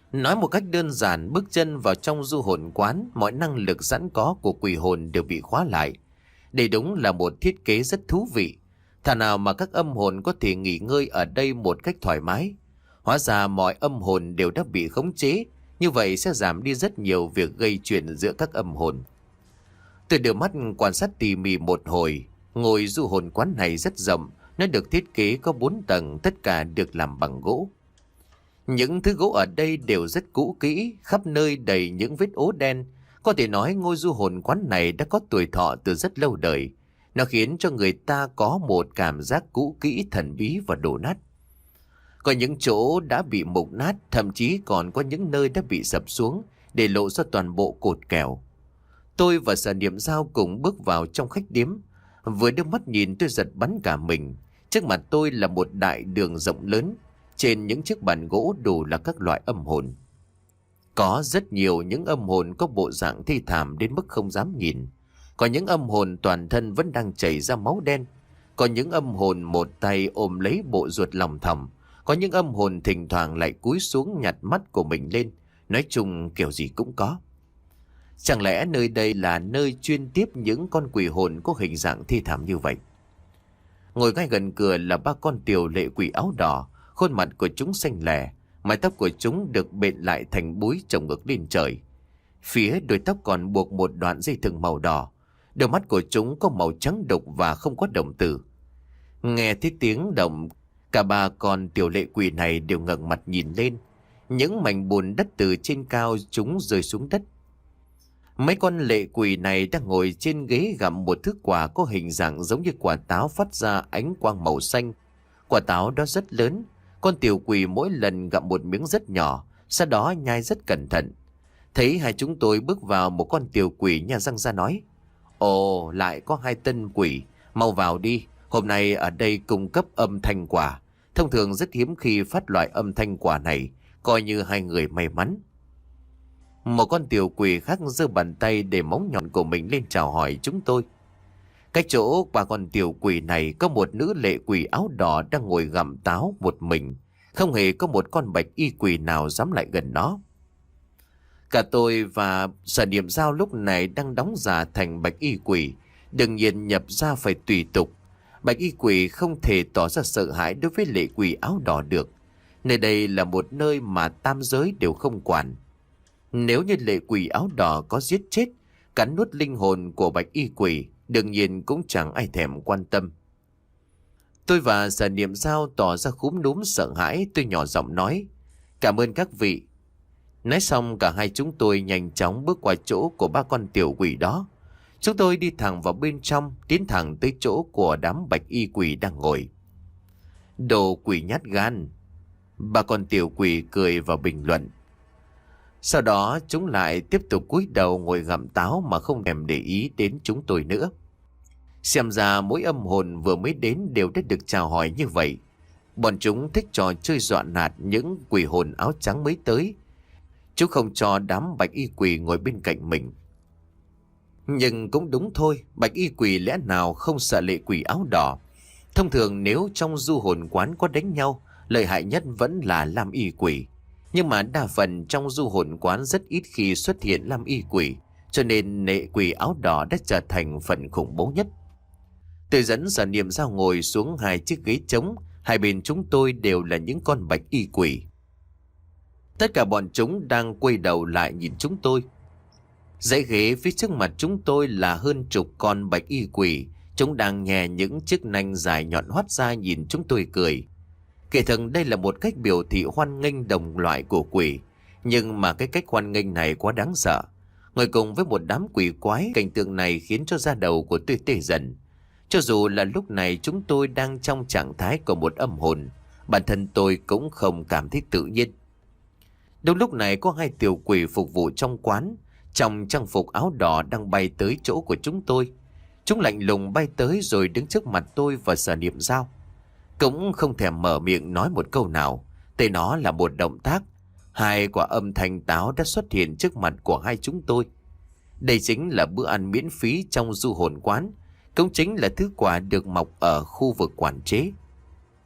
Nói một cách đơn giản, bước chân vào trong du hồn quán, mọi năng lực sẵn có của quỷ hồn đều bị khóa lại. Đây đúng là một thiết kế rất thú vị. Thà nào mà các âm hồn có thể nghỉ ngơi ở đây một cách thoải mái. Hóa ra mọi âm hồn đều đã bị khống chế, như vậy sẽ giảm đi rất nhiều việc gây chuyện giữa các âm hồn. Tôi đưa mắt quan sát tỉ mỉ một hồi. Ngôi du hồn quán này rất rộng, nó được thiết kế có bốn tầng, tất cả được làm bằng gỗ. Những thứ gỗ ở đây đều rất cũ kỹ, khắp nơi đầy những vết ố đen. Có thể nói ngôi du hồn quán này đã có tuổi thọ từ rất lâu đời. Nó khiến cho người ta có một cảm giác cũ kỹ, thần bí và đổ nát. Có những chỗ đã bị mục nát, thậm chí còn có những nơi đã bị sập xuống, để lộ ra toàn bộ cột kèo. Tôi và Sở Niệm Dao cùng bước vào trong khách điếm. Vừa đưa mắt nhìn tôi giật bắn cả mình. Trước mặt tôi là một đại đường rộng lớn. Trên những chiếc bàn gỗ đủ là các loại âm hồn. Có rất nhiều những âm hồn có bộ dạng thê thảm đến mức không dám nhìn. Có những âm hồn toàn thân vẫn đang chảy ra máu đen. Có những âm hồn một tay ôm lấy bộ ruột lòng thòng. Có những âm hồn thỉnh thoảng lại cúi xuống nhặt mắt của mình lên. Nói chung kiểu gì cũng có. Chẳng lẽ nơi đây là nơi chuyên tiếp những con quỷ hồn có hình dạng thê thảm như vậy? Ngồi ngay gần cửa là ba con tiểu lệ quỷ áo đỏ. Khuôn mặt của chúng xanh lẻ, mái tóc của chúng được bện lại thành búi chồng ngược lên trời. Phía đuôi tóc còn buộc một đoạn dây thừng màu đỏ. Đôi mắt của chúng có màu trắng đục và không có đồng tử. Nghe thấy tiếng động, cả ba con tiểu lệ quỷ này đều ngẩng mặt nhìn lên. Những mảnh bùn đất từ trên cao chúng rơi xuống đất. Mấy con lệ quỷ này đang ngồi trên ghế gặm một thứ quả có hình dạng giống như quả táo phát ra ánh quang màu xanh. Quả táo đó rất lớn. Con tiểu quỷ mỗi lần gặm một miếng rất nhỏ, sau đó nhai rất cẩn thận. Thấy hai chúng tôi bước vào, một con tiểu quỷ nha răng ra nói: Ồ, lại có hai tân quỷ, mau vào đi. Hôm nay ở đây cung cấp âm thanh quả. Thông thường rất hiếm khi phát loại âm thanh quả này, coi như hai người may mắn. Một con tiểu quỷ khác giơ bàn tay để móng nhọn của mình lên chào hỏi chúng tôi. Cái chỗ ba con tiểu quỷ này có một nữ lệ quỷ áo đỏ đang ngồi gặm táo một mình. Không hề có một con bạch y quỷ nào dám lại gần nó. Cả tôi và Sở Niệm Dao lúc này đang đóng giả thành bạch y quỷ. Đương nhiên nhập ra phải tùy tục. Bạch y quỷ không thể tỏ ra sợ hãi đối với lệ quỷ áo đỏ được. Nơi đây là một nơi mà tam giới đều không quản. Nếu như lệ quỷ áo đỏ có giết chết, cắn nuốt linh hồn của bạch y quỷ, đương nhiên cũng chẳng ai thèm quan tâm. Tôi và Sở Niệm Dao tỏ ra khúm núm sợ hãi. Tôi nhỏ giọng nói: Cảm ơn các vị. Nói xong cả hai chúng tôi nhanh chóng bước qua chỗ của ba con tiểu quỷ đó. Chúng tôi đi thẳng vào bên trong, tiến thẳng tới chỗ của đám bạch y quỷ đang ngồi. Đồ quỷ nhát gan. Ba con tiểu quỷ cười và bình luận. Sau đó chúng lại tiếp tục cúi đầu ngồi gặm táo mà không thèm để ý đến chúng tôi nữa. Xem ra mỗi âm hồn vừa mới đến đều đã được chào hỏi như vậy. Bọn chúng thích trò chơi dọa nạt những quỷ hồn áo trắng mới tới. Chúng không cho đám bạch y quỷ ngồi bên cạnh mình. Nhưng cũng đúng thôi, bạch y quỷ lẽ nào không sợ lệ quỷ áo đỏ. Thông thường nếu trong du hồn quán có đánh nhau, lợi hại nhất vẫn là lam y quỷ. Nhưng mà đa phần trong du hồn quán rất ít khi xuất hiện lam y quỷ, cho nên lệ quỷ áo đỏ đã trở thành phần khủng bố nhất. Tôi dẫn Sở Niệm Dao ngồi xuống hai chiếc ghế trống, hai bên chúng tôi đều là những con bạch y quỷ. Tất cả bọn chúng đang quay đầu lại nhìn chúng tôi. Dãy ghế phía trước mặt chúng tôi là hơn chục con bạch y quỷ. Chúng đang nhè những chiếc nanh dài nhọn hoắt ra nhìn chúng tôi cười. Kể thật đây là một cách biểu thị hoan nghênh đồng loại của quỷ. Nhưng mà cái cách hoan nghênh này quá đáng sợ. Ngồi cùng với một đám quỷ quái, cảnh tượng này khiến cho da đầu của tôi tê dần. Cho dù là lúc này chúng tôi đang trong trạng thái của một âm hồn, bản thân tôi cũng không cảm thấy tự nhiên. Đúng lúc này có hai tiểu quỷ phục vụ trong quán, trong trang phục áo đỏ đang bay tới chỗ của chúng tôi. Chúng lạnh lùng bay tới rồi đứng trước mặt tôi và Sở Niệm Dao. Cũng không thèm mở miệng nói một câu nào. Tên nó là một động tác. Hai quả âm thanh táo đã xuất hiện trước mặt của hai chúng tôi. Đây chính là bữa ăn miễn phí trong du hồn quán. Cũng chính là thứ quà được mọc ở khu vực quản chế.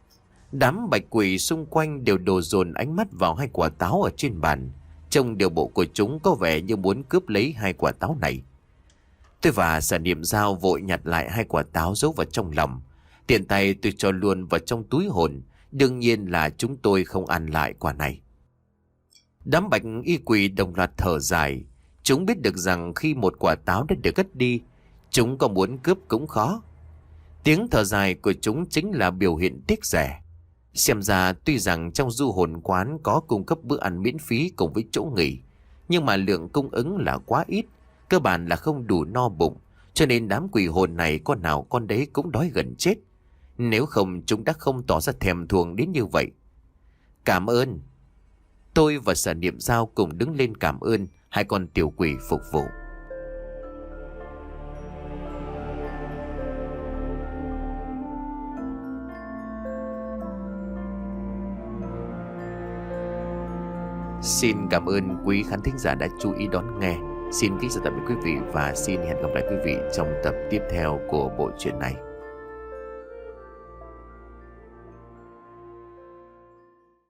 Đám bạch quỷ xung quanh đều đổ dồn ánh mắt vào hai quả táo ở trên bàn. Trông điều bộ của chúng có vẻ như muốn cướp lấy hai quả táo này. Tôi và Sở Niệm Dao vội nhặt lại hai quả táo giấu vào trong lòng. Tiện tay tôi cho luôn vào trong túi hồn. Đương nhiên là chúng tôi không ăn lại quả này. Đám bạch y quỷ đồng loạt thở dài. Chúng biết được rằng khi một quả táo đã được cất đi, chúng có muốn cướp cũng khó. Tiếng thở dài của chúng chính là biểu hiện tiếc rẻ. Xem ra tuy rằng trong du hồn quán có cung cấp bữa ăn miễn phí cùng với chỗ nghỉ, nhưng mà lượng cung ứng là quá ít, cơ bản là không đủ no bụng, cho nên đám quỷ hồn này con nào con đấy cũng đói gần chết. Nếu không chúng đã không tỏ ra thèm thuồng đến như vậy. Cảm ơn. Tôi và Sở Niệm Dao cùng đứng lên cảm ơn hai con tiểu quỷ phục vụ. Xin cảm ơn quý khán thính giả đã chú ý đón nghe. Xin kính chào tạm biệt quý vị và xin hẹn gặp lại quý vị trong tập tiếp theo của bộ truyện này.